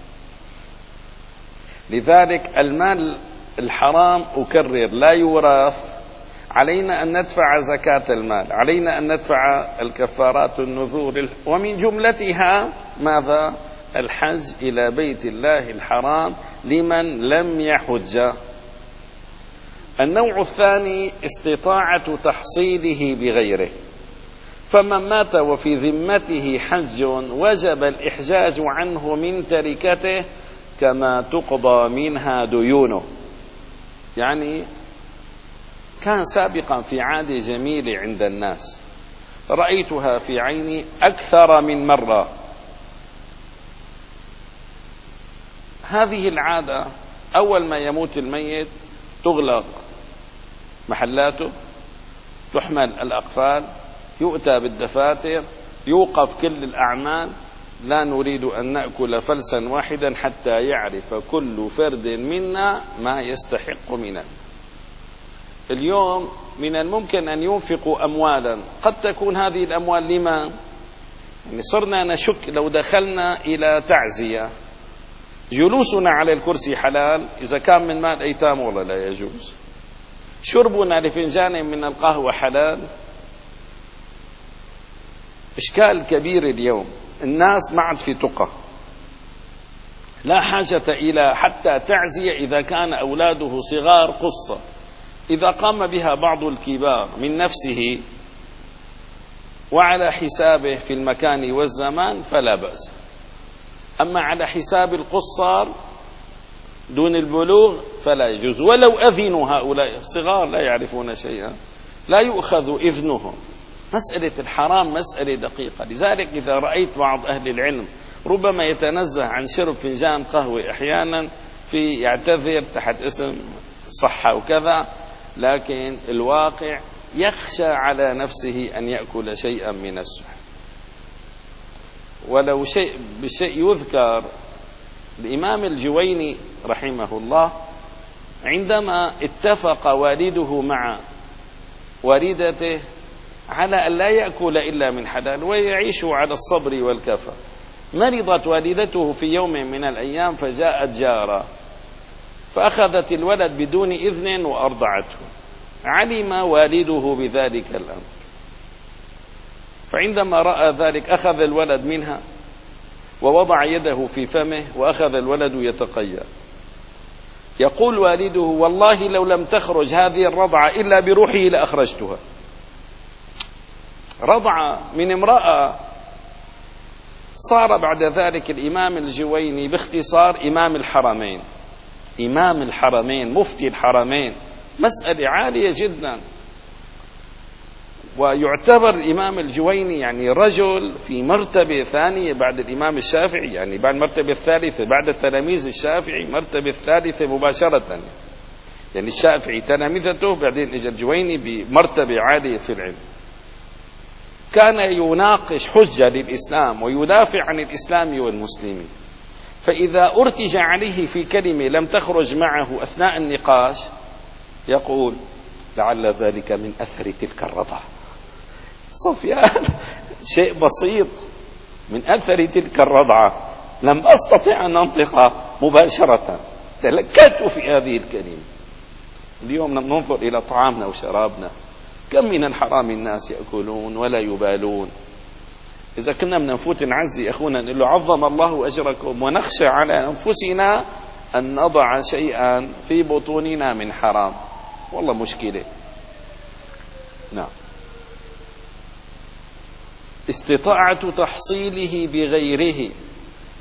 لذلك المال الحرام أكرر لا يورث. علينا أن ندفع زكاة المال، علينا أن ندفع الكفارات النذور، ومن جملتها ماذا؟ الحج إلى بيت الله الحرام لمن لم يحج. النوع الثاني استطاعة تحصيله بغيره، فمن مات وفي ذمته حج وجب الإحجاج عنه من تركته كما تقضى منها ديونه. يعني كان سابقا في عادة جميلة عند الناس، رأيتها في عيني أكثر من مرة. هذه العادة أول ما يموت الميت تغلق محلاته، تحمل الأقفال، يؤتى بالدفاتر، يوقف كل الأعمال، لا نريد أن نأكل فلسا واحدا حتى يعرف كل فرد منا ما يستحق منه. اليوم من الممكن أن ينفقوا أموالا، قد تكون هذه الأموال لما؟ يعني صرنا نشك لو دخلنا إلى تعزية جلوسنا على الكرسي حلال إذا كان من مال أيتام ولا لا يجوز، شربنا لفنجان من القهوة حلال. إشكال كبير اليوم، الناس ما عاد في تقى، لا حاجة إلى حتى تعزية إذا كان أولاده صغار قصة، إذا قام بها بعض الكبار من نفسه وعلى حسابه في المكان والزمان فلا بأس، أما على حساب القصار دون البلوغ فلا يجوز، ولو أذنوا هؤلاء الصغار لا يعرفون شيئا لا يؤخذ إذنهم. مسألة الحرام مسألة دقيقة. لذلك إذا رأيت بعض أهل العلم ربما يتنزه عن شرب فنجان قهوة أحيانا في يعتذر تحت اسم صحة وكذا، لكن الواقع يخشى على نفسه أن يأكل شيئا من السحت. ولو شيء بالشيء يذكر الإمام الجويني رحمه الله عندما اتفق والده مع والدته على أن لا يأكل إلا من حلال ويعيش على الصبر والكفى، مرضت والدته في يوم من الأيام فجاءت جارة فأخذت الولد بدون إذن وأرضعته، علم والده بذلك الأمر، فعندما رأى ذلك أخذ الولد منها ووضع يده في فمه وأخذ الولد يتقيأ. يقول والده: والله لو لم تخرج هذه الرضعة إلا بروحي لأخرجتها. رضعة من امرأة. صار بعد ذلك الإمام الجويني باختصار إمام الحرمين، إمام الحرمين، مفتي الحرمين، مسألة عالية جدا. ويعتبر الإمام الجويني يعني رجل في مرتبة ثانية بعد الإمام الشافعي، يعني بعد المرتبة الثالثة بعد التلاميذ الشافعي، مرتبة الثالثة مباشرة، يعني الشافعي تلامذته بعدين اجى الجويني بمرتبة عالية في العلم. كان يناقش حجة للإسلام ويدافع عن الإسلام والمسلمين، فإذا أرتج عليه في كلمة لم تخرج معه أثناء النقاش يقول: لعل ذلك من أثر تلك الرضعة. صفيان شيء بسيط، من أثر تلك الرضعة لم أستطع أن أنطق مباشرة، تلكأت في هذه الكلمة. اليوم ننظر إلى طعامنا وشرابنا، كم من الحرام الناس يأكلون ولا يبالون. إذا كنا من نفوت نعزي أخونا نقول له: عظم الله أجركم، ونخشى على أنفسنا أن نضع شيئا في بطوننا من حرام، والله مشكلة. نعم. استطاعة تحصيله بغيره،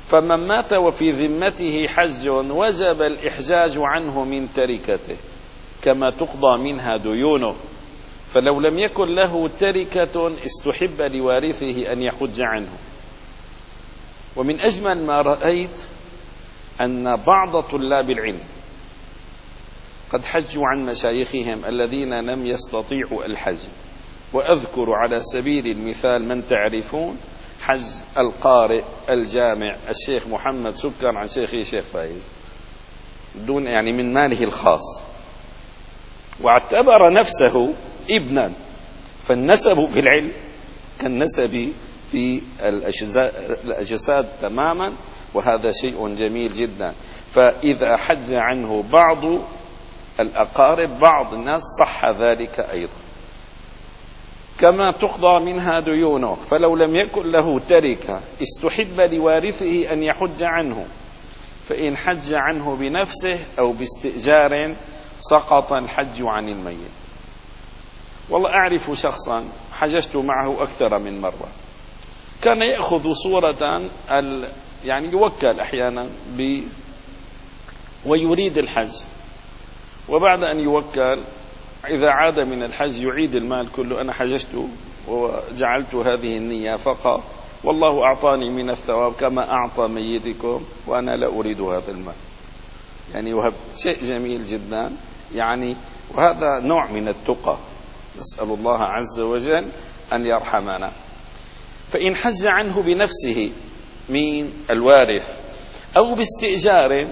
فمن مات وفي ذمته حج وجب الإحجاج عنه من تركته كما تقضى منها ديونه، فلو لم يكن له تركة استحب لوارثه أن يحج عنه. ومن أجمل ما رأيت أن بعض طلاب العلم قد حجوا عن مشايخهم الذين لم يستطيعوا الحج، وأذكر على سبيل المثال من تعرفون حج القارئ الجامع الشيخ محمد سكر عن شيخي شيخ فايز دون يعني من ماله الخاص، واعتبر نفسه ابنا، فالنسب في العلم كالنسب في الأجساد تماما، وهذا شيء جميل جدا. فإذا حج عنه بعض الأقارب بعض الناس صح ذلك أيضا، كما تقضى منها ديونه، فلو لم يكن له تركة استحب لوارثه أن يحج عنه، فإن حج عنه بنفسه أو باستئجار سقط الحج عن الميت. والله أعرف شخصا حججت معه أكثر من مرة، كان يأخذ صورة ال يعني يوكل أحيانا ب ويريد الحج، وبعد أن يوكل إذا عاد من الحج يعيد المال كله. أنا حججت وجعلت هذه النية فقط، والله أعطاني من الثواب كما أعطى ميتكم وأنا لا أريد هذا المال. يعني وهذا شيء جميل جدا يعني، وهذا نوع من التقى، نسأل الله عز وجل أن يرحمنا. فإن حج عنه بنفسه من الوارث أو باستئجار،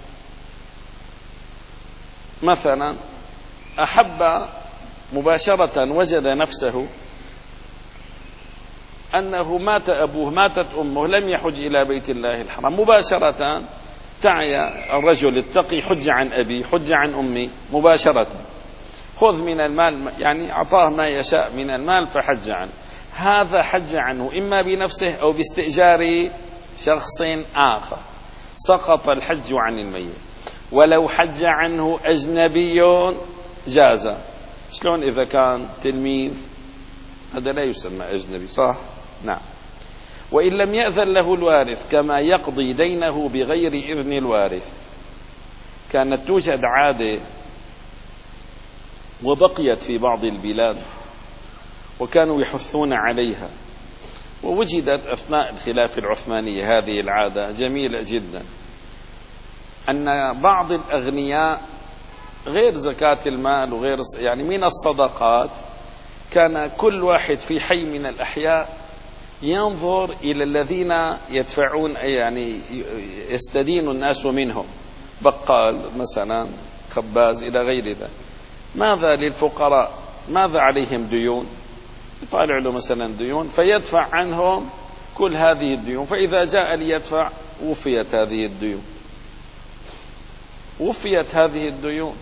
مثلا أحب مباشرة وجد نفسه أنه مات أبوه ماتت أمه لم يحج إلى بيت الله الحرام، مباشرة تعي الرجل التقي حج عن أبي حج عن أمي مباشرة، خذ من المال يعني أعطاه ما يشاء من المال فحج عنه. هذا حج عنه إما بنفسه أو باستئجار شخص آخر، سقط الحج عن الميت. ولو حج عنه أجنبي جاز. شلون إذا كان تلميذ؟ هذا لا يسمى أجنبي، صح؟ نعم. وإن لم يأذن له الوارث كما يقضي دينه بغير إذن الوارث. كانت توجد عادة وبقيت في بعض البلاد وكانوا يحثون عليها، ووجدت أثناء الخلافة العثمانية هذه العادة جميلة جدا، أن بعض الأغنياء غير زكاة المال وغير يعني من الصدقات، كان كل واحد في حي من الأحياء ينظر إلى الذين يدفعون يعني يستدين الناس منهم، بقال مثلا خباز إلى غير ذلك، ماذا للفقراء ماذا عليهم ديون، يطالع له مثلا ديون فيدفع عنهم كل هذه الديون، فإذا جاء ليدفع وفيت هذه الديون وفيت هذه الديون.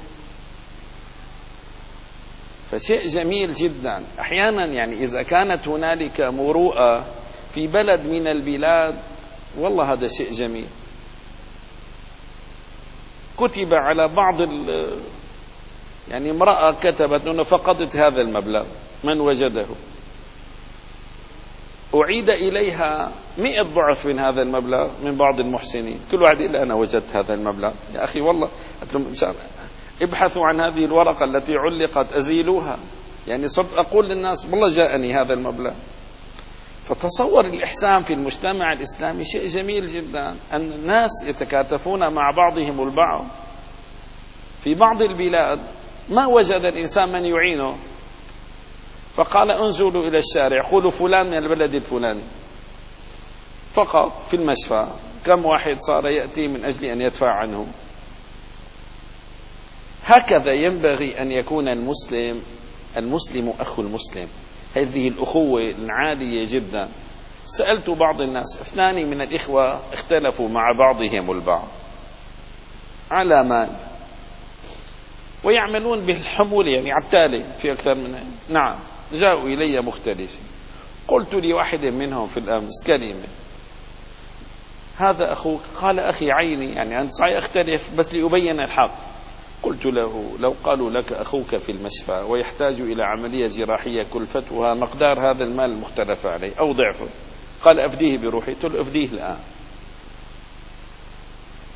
فشيء جميل جدا. أحيانا يعني إذا كانت هنالك مروءة في بلد من البلاد والله هذا شيء جميل. كتب على بعض يعني امرأة كتبت أنه فقدت هذا المبلغ من وجده، أعيد إليها مئة ضعف من هذا المبلغ من بعض المحسنين، كل واحد إلا أنا وجدت هذا المبلغ. يا أخي والله ابحثوا عن هذه الورقة التي علقت أزيلوها. يعني صرت أقول للناس والله جاءني هذا المبلغ. فتصور الإحسان في المجتمع الإسلامي شيء جميل جدا، أن الناس يتكاتفون مع بعضهم البعض. في بعض البلاد ما وجد الإنسان من يعينه، فقال انزلوا إلى الشارع قولوا فلان من البلد الفلاني فقط في المشفى. كم واحد صار يأتي من أجل أن يدفع عنه. هكذا ينبغي أن يكون المسلم. المسلم أخو المسلم، هذه الأخوة العالية جدا. سألت بعض الناس، اثنان من الإخوة اختلفوا مع بعضهم البعض على مال ويعملون بالحمول يعني عتالة في أكثر من هذا. نعم جاءوا إلي مختلفين. قلت لواحد منهم في الأمس كلمة، هذا أخوك؟ قال أخي عيني، يعني أنا صحيح أختلف بس لأبين الحق. قلت له لو قالوا لك أخوك في المشفى ويحتاج إلى عملية جراحية كلفتها مقدار هذا المال المختلف عليه أو ضعفه، قال أفديه بروحي، قلت له أفديه الآن.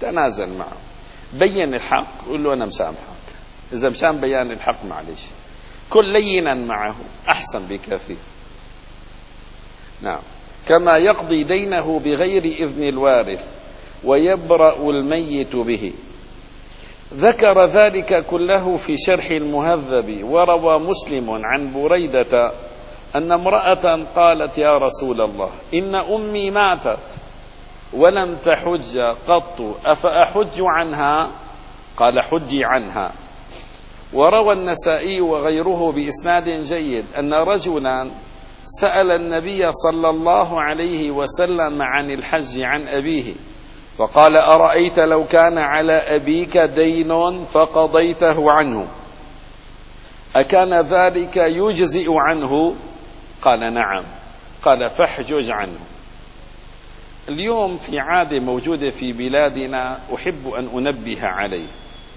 تنازل معه، بين الحق، قل له أنا مسامحك، إذا مشان بيان الحق معلش، كن لينا معه أحسن بكثير. نعم. كما يقضي دينه بغير إذن الوارث ويبرأ الميت به. ذكر ذلك كله في شرح المهذب. وروى مسلم عن بريدة أن امرأة قالت: يا رسول الله، إن أمي ماتت ولم تحج قط، أفأحج عنها؟ قال: حجي عنها. وروى النسائي وغيره بإسناد جيد أن رجلا سأل النبي صلى الله عليه وسلم عن الحج عن أبيه، فقال: أرأيت لو كان على أبيك دين فقضيته عنه أكان ذلك يجزئ عنه؟ قال: نعم. قال: فاحجج عنه. اليوم في عادة موجودة في بلادنا أحب أن أنبه عليه.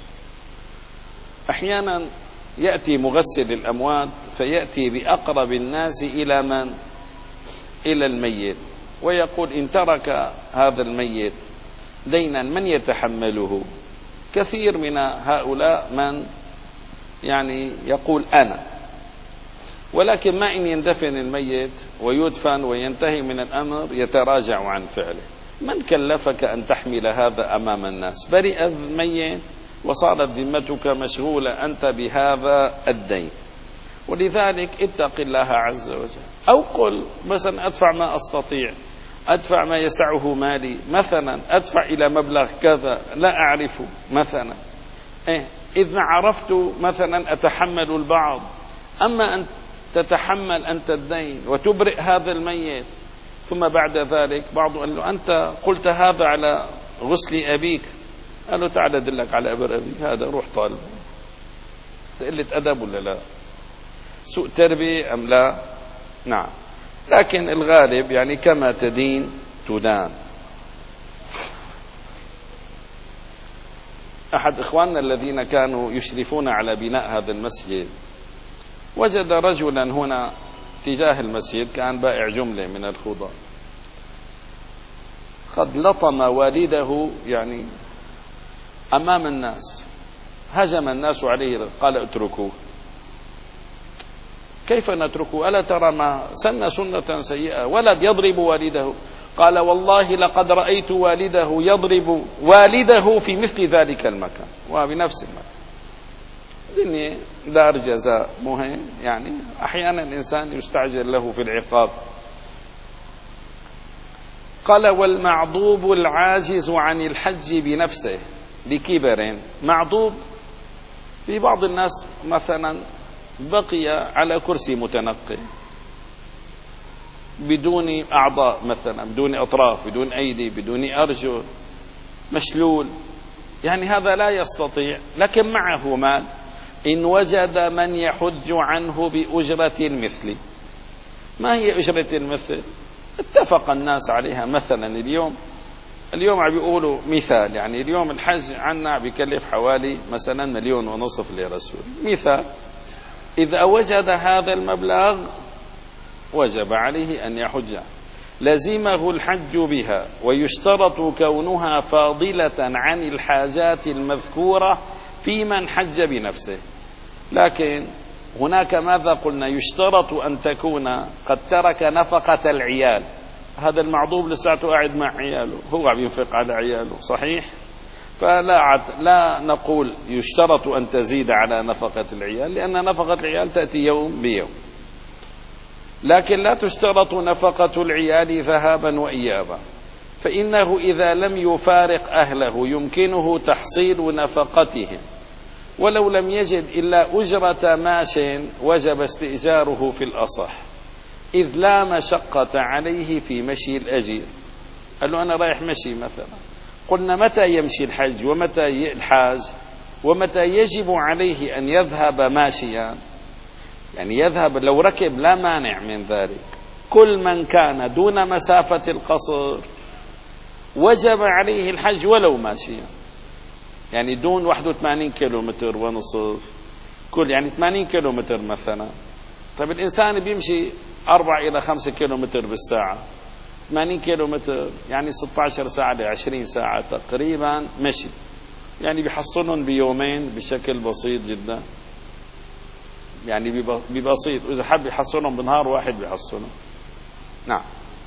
أحيانا يأتي مغسل الأموات فيأتي بأقرب الناس إلى من؟ إلى الميت، ويقول: إن ترك هذا الميت دينا من يتحمله؟ كثير من هؤلاء من يعني يقول أنا، ولكن ما إن يندفن الميت ويدفن وينتهي من الأمر يتراجع عن فعله. من كلفك أن تحمل هذا أمام الناس؟ برئ الميت وصارت ذمتك مشغولة أنت بهذا الدين. ولذلك اتق الله عز وجل، أو قل مثلا: أدفع ما أستطيع، أدفع ما يسعه مالي، مثلا أدفع إلى مبلغ كذا لا أعرفه مثلا. إيه إذا عرفت مثلا أتحمل البعض. أما أن تتحمل أنت الدين وتبرئ هذا الميت ثم بعد ذلك بعض قال له: أنت قلت هذا على غسل أبيك. قال له: تعال أدلك على أبر أبيك، هذا روح طالب. قلة أدب ولا لا؟ سوء تربية أم لا؟ نعم. لكن الغالب يعني كما تدين تدان. أحد إخواننا الذين كانوا يشرفون على بناء هذا المسجد وجد رجلا هنا تجاه المسجد كان بائع جملة من الخضار، قد لطم والده يعني أمام الناس، هجم الناس عليه، قال: اتركوه. كيف نتركه؟ ألا ترى ما سن سنة سيئة؟ ولد يضرب والده. قال: والله لقد رأيت والده يضرب والده في مثل ذلك المكان وبنفس المكان. الدنيا دار جزاء مهم، يعني أحيانا الإنسان يستعجل له في العقاب. قال: والمعضوب العاجز عن الحج بنفسه بكبر. معضوب في بعض الناس مثلا بقي على كرسي متنقل بدون أعضاء، مثلا بدون أطراف، بدون أيدي، بدون أرجل، مشلول، يعني هذا لا يستطيع، لكن معه مال. إن وجد من يحج عنه بأجرة المثل. ما هي أجرة المثل؟ اتفق الناس عليها. مثلا اليوم اليوم عم بيقولوا مثال، يعني اليوم الحج عنا بيكلف حوالي مثلا مليون ونصف لرسول، مثال. إذا وجد هذا المبلغ وجب عليه أن يحج، لزمه الحج بها، ويشترط كونها فاضلة عن الحاجات المذكورة في من حج بنفسه. لكن هناك ماذا قلنا؟ يشترط أن تكون قد ترك نفقة العيال. هذا المعضوب لساعته قاعد مع عياله، هو عم ينفق على عياله، صحيح؟ فلا عد لا نقول يشترط أن تزيد على نفقة العيال، لأن نفقة العيال تأتي يوم بيوم. لكن لا تشترط نفقة العيال ذهابا وإيابا، فإنه إذا لم يفارق أهله يمكنه تحصيل نفقتهم، ولو لم يجد إلا أجرة ماش وجب استئجاره في الأصح، إذ لا مشقة عليه في مشي الأجير. قال له: أنا رايح مشي مثلا. قلنا: متى يمشي الحج ومتى الحاج ومتى يجب عليه أن يذهب ماشيا؟ يعني يذهب لو ركب لا مانع من ذلك. كل من كان دون مسافة القصر وجب عليه الحج ولو ماشيا، يعني دون واحد وثمانين كيلو متر ونصف، كل يعني ثمانين كيلو متر مثلا. طيب الإنسان بيمشي أربع إلى خمسة كيلو متر بالساعة، ثمانين كيلو متر يعني ستة عشر ساعة ل عشرين ساعة تقريبا مشي، يعني بيحصلهم بيومين بشكل بسيط جدا، يعني ببسيط، وإذا حب يحصلهم بنهار واحد بيحصلهم. نعم،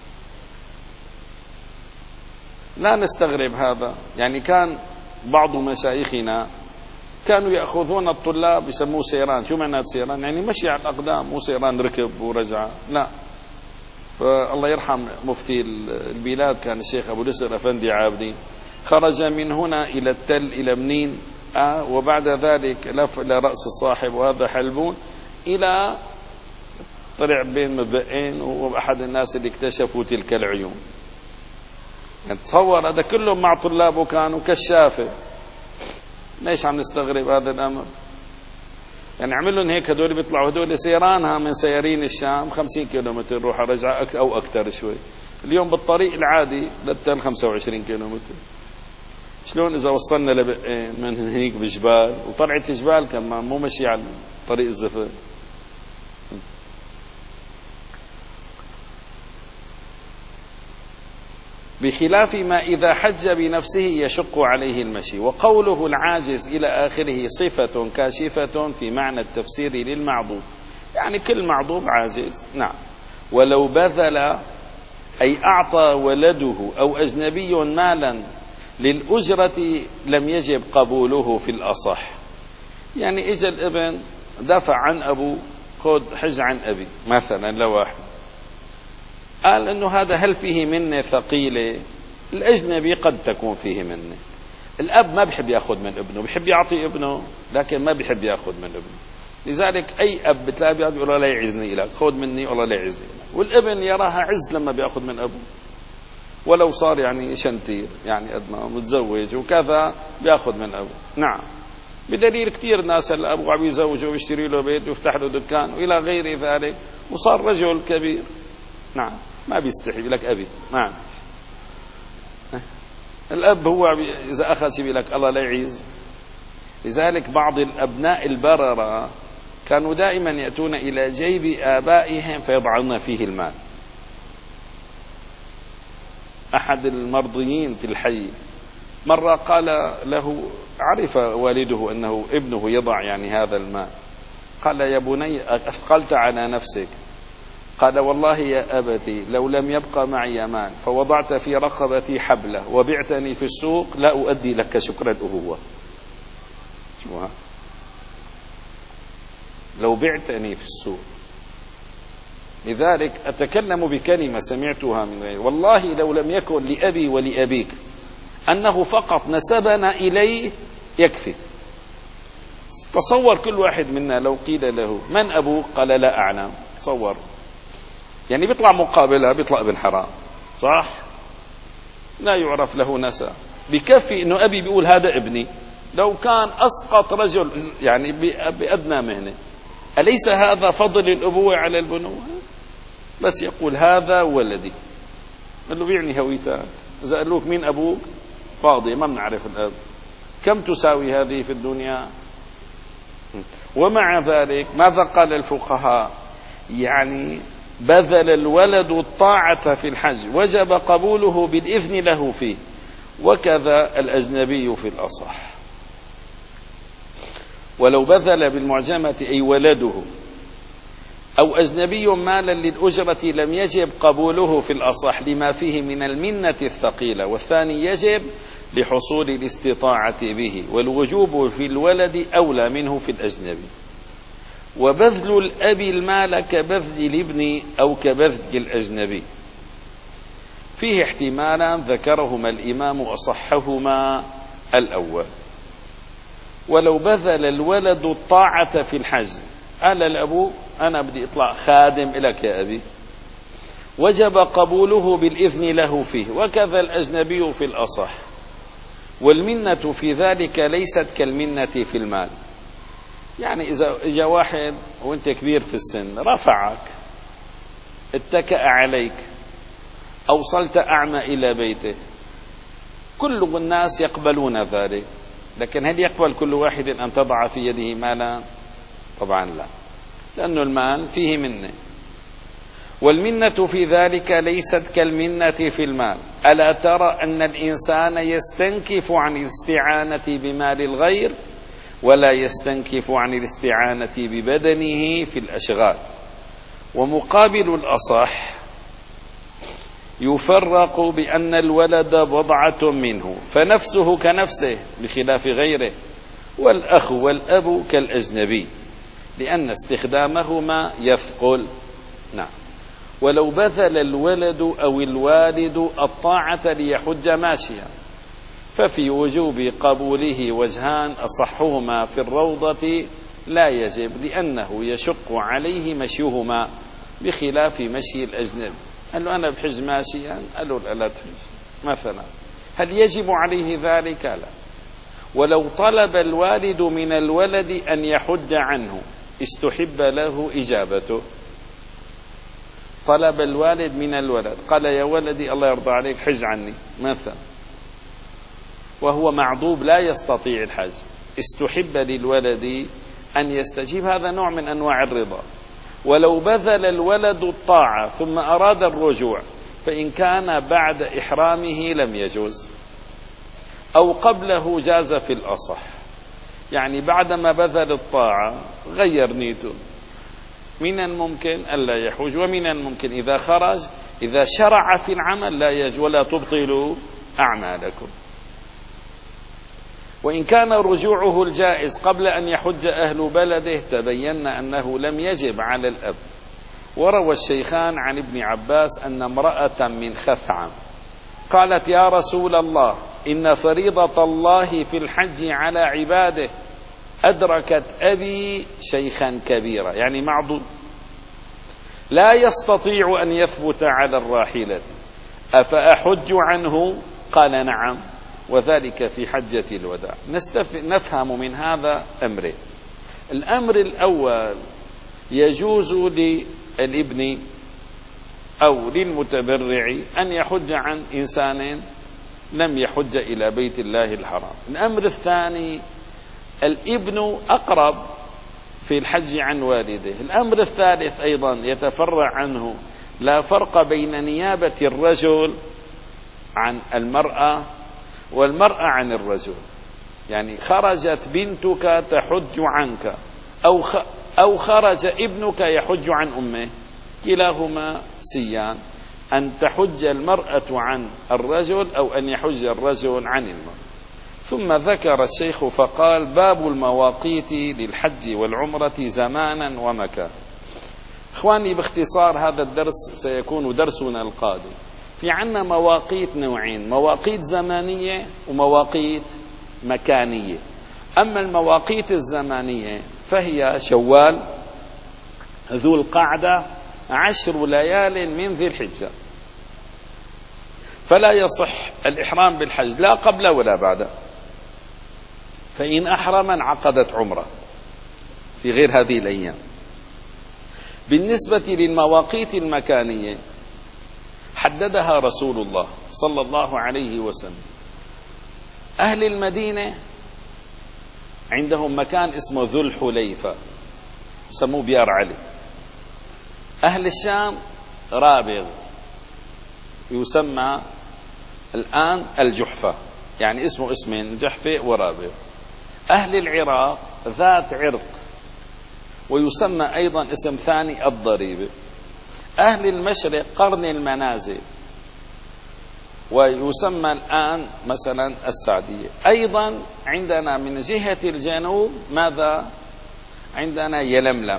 لا نستغرب هذا. يعني كان بعض مشايخنا كانوا يأخذون الطلاب يسموه سيران. شو معنى سيران؟ يعني مشي على الأقدام، مو سيران ركب ورجع، لا. فالله يرحم مفتي البلاد كان الشيخ أبو نسر أفندي عابدين، خرج من هنا إلى التل إلى منين، آه وبعد ذلك لف إلى رأس الصاحب وهذا حلبون، إلى طلع بين مبقين، وهو أحد الناس اللي اكتشفوا تلك العيون. يعني تصور هذا كله مع طلابه كانوا كشافة. ليش عم نستغرب هذا الأمر؟ يعني عملوا هيك، هدول بيطلعوا هدول سيرانها من سيارين الشام خمسين كيلو متر روح رجع أو أكثر شوي. اليوم بالطريق العادي للتل خمسة وعشرين كيلو متر. شلون إذا وصلنا لبقين من هيك بجبال، وطلعت جبال كمان مو مشي على طريق الزفر. بخلاف ما إذا حج بنفسه يشق عليه المشي. وقوله العاجز إلى آخره صفة كاشفة في معنى التفسير للمعضوب، يعني كل معضوب عاجز. نعم. ولو بذل أي أعطى ولده أو أجنبي مالا للأجرة لم يجب قبوله في الأصح. يعني إجا الابن دافع عن أبو، خذ حج عن أبي مثلا لواحد، قال إنه هذا هل فيه منة ثقيلة؟ الأجنبي قد تكون فيه منة. الأب ما بيحب يأخذ من ابنه، بيحب يعطي ابنه لكن ما بيحب يأخذ من ابنه. لذلك أي أب بتلاقيه بيقول الله لا يعزني لك، خذ مني والله لا يعزني لك. والابن يراها عز لما بيأخذ من أبوه، ولو صار يعني شنتير يعني قد ما متزوج وكذا بيأخذ من أبوه. نعم، بدليل كثير ناس هلا أبوه عم يزوجه ويشتري له بيت ويفتح له دكان وإلى غير ذلك، وصار رجل كبير. نعم، ما بيستحي لك أبي. نعم، الأب هو إذا أخذ شيء لك الله لا يعيز. لذلك بعض الأبناء البررة كانوا دائما يأتون إلى جيب آبائهم فيضعون فيه المال. أحد المرضيين في الحي مرة قال له، عرف والده أنه ابنه يضع يعني هذا المال، قال يا بني أثقلت على نفسك. قال والله يا أبتي لو لم يبقى معي مال فوضعت في رقبتي حبلة وبعتني في السوق لا أؤدي لك شكر الأبوة. شوها، لو بعتني في السوق. لذلك أتكلم بكلمة سمعتها من غير، والله لو لم يكن لأبي ولأبيك أنه فقط نسبنا إليه يكفي. تصور كل واحد منا لو قيل له من أبوك قال لا أعلم، تصور يعني بيطلع مقابلها بيطلع ابن حرام، صح؟ لا يعرف له نسب. بكفي انه ابي بيقول هذا ابني، لو كان اسقط رجل يعني بادنى مهنه، اليس هذا فضل الابوه على البنوه؟ بس يقول هذا ولدي، قال له بيعني هويتك. اذا قال لك مين ابوك فاضي ما بنعرف الاب، كم تساوي هذه في الدنيا؟ ومع ذلك ماذا قال الفقهاء؟ يعني بذل الولد الطاعة في الحج وجب قبوله بالإذن له فيه، وكذا الأجنبي في الأصح. ولو بذل بالمعجمة أي ولده أو أجنبي مالا للأجرة لم يجب قبوله في الأصح لما فيه من المنة الثقيلة، والثاني يجب لحصول الاستطاعة به، والوجوب في الولد أولى منه في الأجنبي. وبذل الأب المال كبذل الابن أو كبذل الأجنبي. فيه احتمالا ذكرهما الإمام وصحهما الأول. ولو بذل الولد الطاعة في الحج، قال الأبو أنا بدي أطلع خادم لك يا أبي، وجب قبوله بالإذن له فيه، وكذا الأجنبي في الأصح. والمنة في ذلك ليست كالمنة في المال. يعني إذا جاء واحد وانت كبير في السن رفعك، اتكأ عليك، أوصلت أعمى إلى بيته، كل الناس يقبلون ذلك، لكن هل يقبل كل واحد أن تضع في يده مالا؟ طبعا لا، لأن المال فيه منه. والمنة في ذلك ليست كالمنة في المال. ألا ترى أن الإنسان يستنكف عن الاستعانة بمال الغير ولا يستنكف عن الاستعانة ببدنه في الأشغال. ومقابل الأصح يفرق بأن الولد بضعة منه فنفسه كنفسه بخلاف غيره، والأخ والأب كالأجنبي لأن استخدامهما يثقل. نعم. ولو بذل الولد أو الوالد الطاعة ليحج ماشيا ففي وجوب قبوله وجهان، أصحهما في الروضة لا يجب لأنه يشق عليه مشيهما بخلاف مشي الأجنبي. قال له أنا بحج ماشيا، قال له لا تحج مثلا. هل يجب عليه ذلك؟ لا. ولو طلب الوالد من الولد أن يحج عنه استحب له إجابته. طلب الوالد من الولد قال يا ولدي الله يرضى عليك حج عني مثلا، وهو معذوب لا يستطيع الحج، استحب للولد أن يستجيب. هذا نوع من أنواع الرضا. ولو بذل الولد الطاعة ثم أراد الرجوع فإن كان بعد إحرامه لم يجوز، أو قبله جاز في الأصح. يعني بعدما بذل الطاعة غير نيته، من الممكن ألا يحج، ومن الممكن إذا خرج إذا شرع في العمل لا يجوز ولا تبطلوا أعمالكم. وإن كان رجوعه الجائز قبل أن يحج أهل بلده تبين أنه لم يجب على الأب. وروى الشيخان عن ابن عباس أن امرأة من خثعم قالت يا رسول الله إن فريضة الله في الحج على عباده أدركت أبي شيخا كبيرا، يعني معضو لا يستطيع أن يثبت على الراحلة، أفأحج عنه؟ قال نعم، وذلك في حجة الوداع. نفهم من هذا أمرين. الأمر الأول يجوز للابن أو للمتبرع أن يحج عن إنسان لم يحج إلى بيت الله الحرام. الأمر الثاني الابن أقرب في الحج عن والده. الأمر الثالث أيضا يتفرع عنه لا فرق بين نيابة الرجل عن المرأة والمرأة عن الرجل. يعني خرجت بنتك تحج عنك أو أو خرج ابنك يحج عن أمه، كلاهما سيان، أن تحج المرأة عن الرجل أو أن يحج الرجل عن المرأة. ثم ذكر الشيخ فقال باب المواقيت للحج والعمرة زمانا ومكان. إخواني باختصار هذا الدرس سيكون درسنا القادم. في عنا مواقيت نوعين، مواقيت زمانية ومواقيت مكانية. أما المواقيت الزمانية فهي شوال، ذو القعدة، عشر ليال من ذي الحجة، فلا يصح الإحرام بالحج لا قبل ولا بعد. فإن أحرم انعقدت عمرة في غير هذه الأيام. بالنسبة للمواقيت المكانية حددها رسول الله صلى الله عليه وسلم. أهل المدينة عندهم مكان اسمه ذو الحليفة سموه بيار علي. أهل الشام رابغ يسمى الآن الجحفة، يعني اسمه اسمين جحفة ورابغ. أهل العراق ذات عرق ويسمى أيضا اسم ثاني الضريبة. أهل المشرق قرن المنازل ويسمى الآن مثلا السعدية. أيضا عندنا من جهة الجنوب ماذا؟ عندنا يلملم.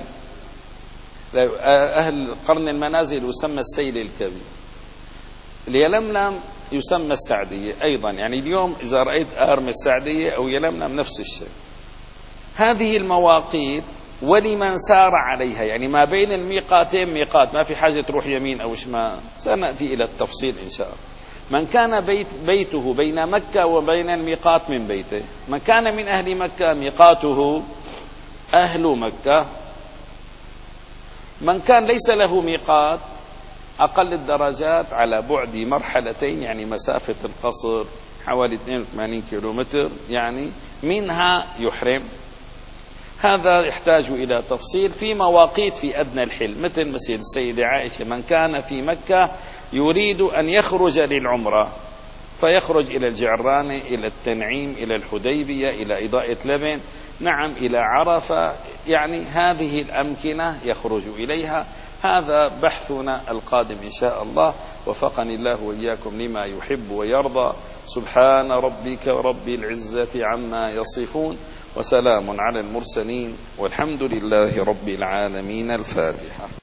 أهل قرن المنازل يسمى السيل الكبير. اليلملم يسمى السعدية أيضا، يعني اليوم إذا رأيت أرم السعدية أو يلملم نفس الشيء. هذه المواقيت ولمن سار عليها، يعني ما بين الميقاتين ميقات، ما في حاجة تروح يمين أو شمال، سنأتي إلى التفصيل إن شاء الله. من كان بيت بيته بين مكة وبين الميقات من بيته، من كان من أهل مكة ميقاته أهل مكة. من كان ليس له ميقات أقل الدرجات على بعد مرحلتين، يعني مسافة القصر حوالي اثنين وثمانين كيلومتر، يعني منها يحرم. هذا يحتاج إلى تفصيل في مواقيت في أدنى الحل، مثل مسجد السيدة عائشة، من كان في مكة يريد أن يخرج للعمرة فيخرج إلى الجعرانة، إلى التنعيم، إلى الحديبية، إلى إضاءة لبن، نعم إلى عرفة، يعني هذه الأمكنة يخرج إليها. هذا بحثنا القادم إن شاء الله، وفقني الله وإياكم لما يحب ويرضى. سبحان ربك رب العزة عما يصفون، وسلام على المرسلين، والحمد لله رب العالمين. الفاتحة.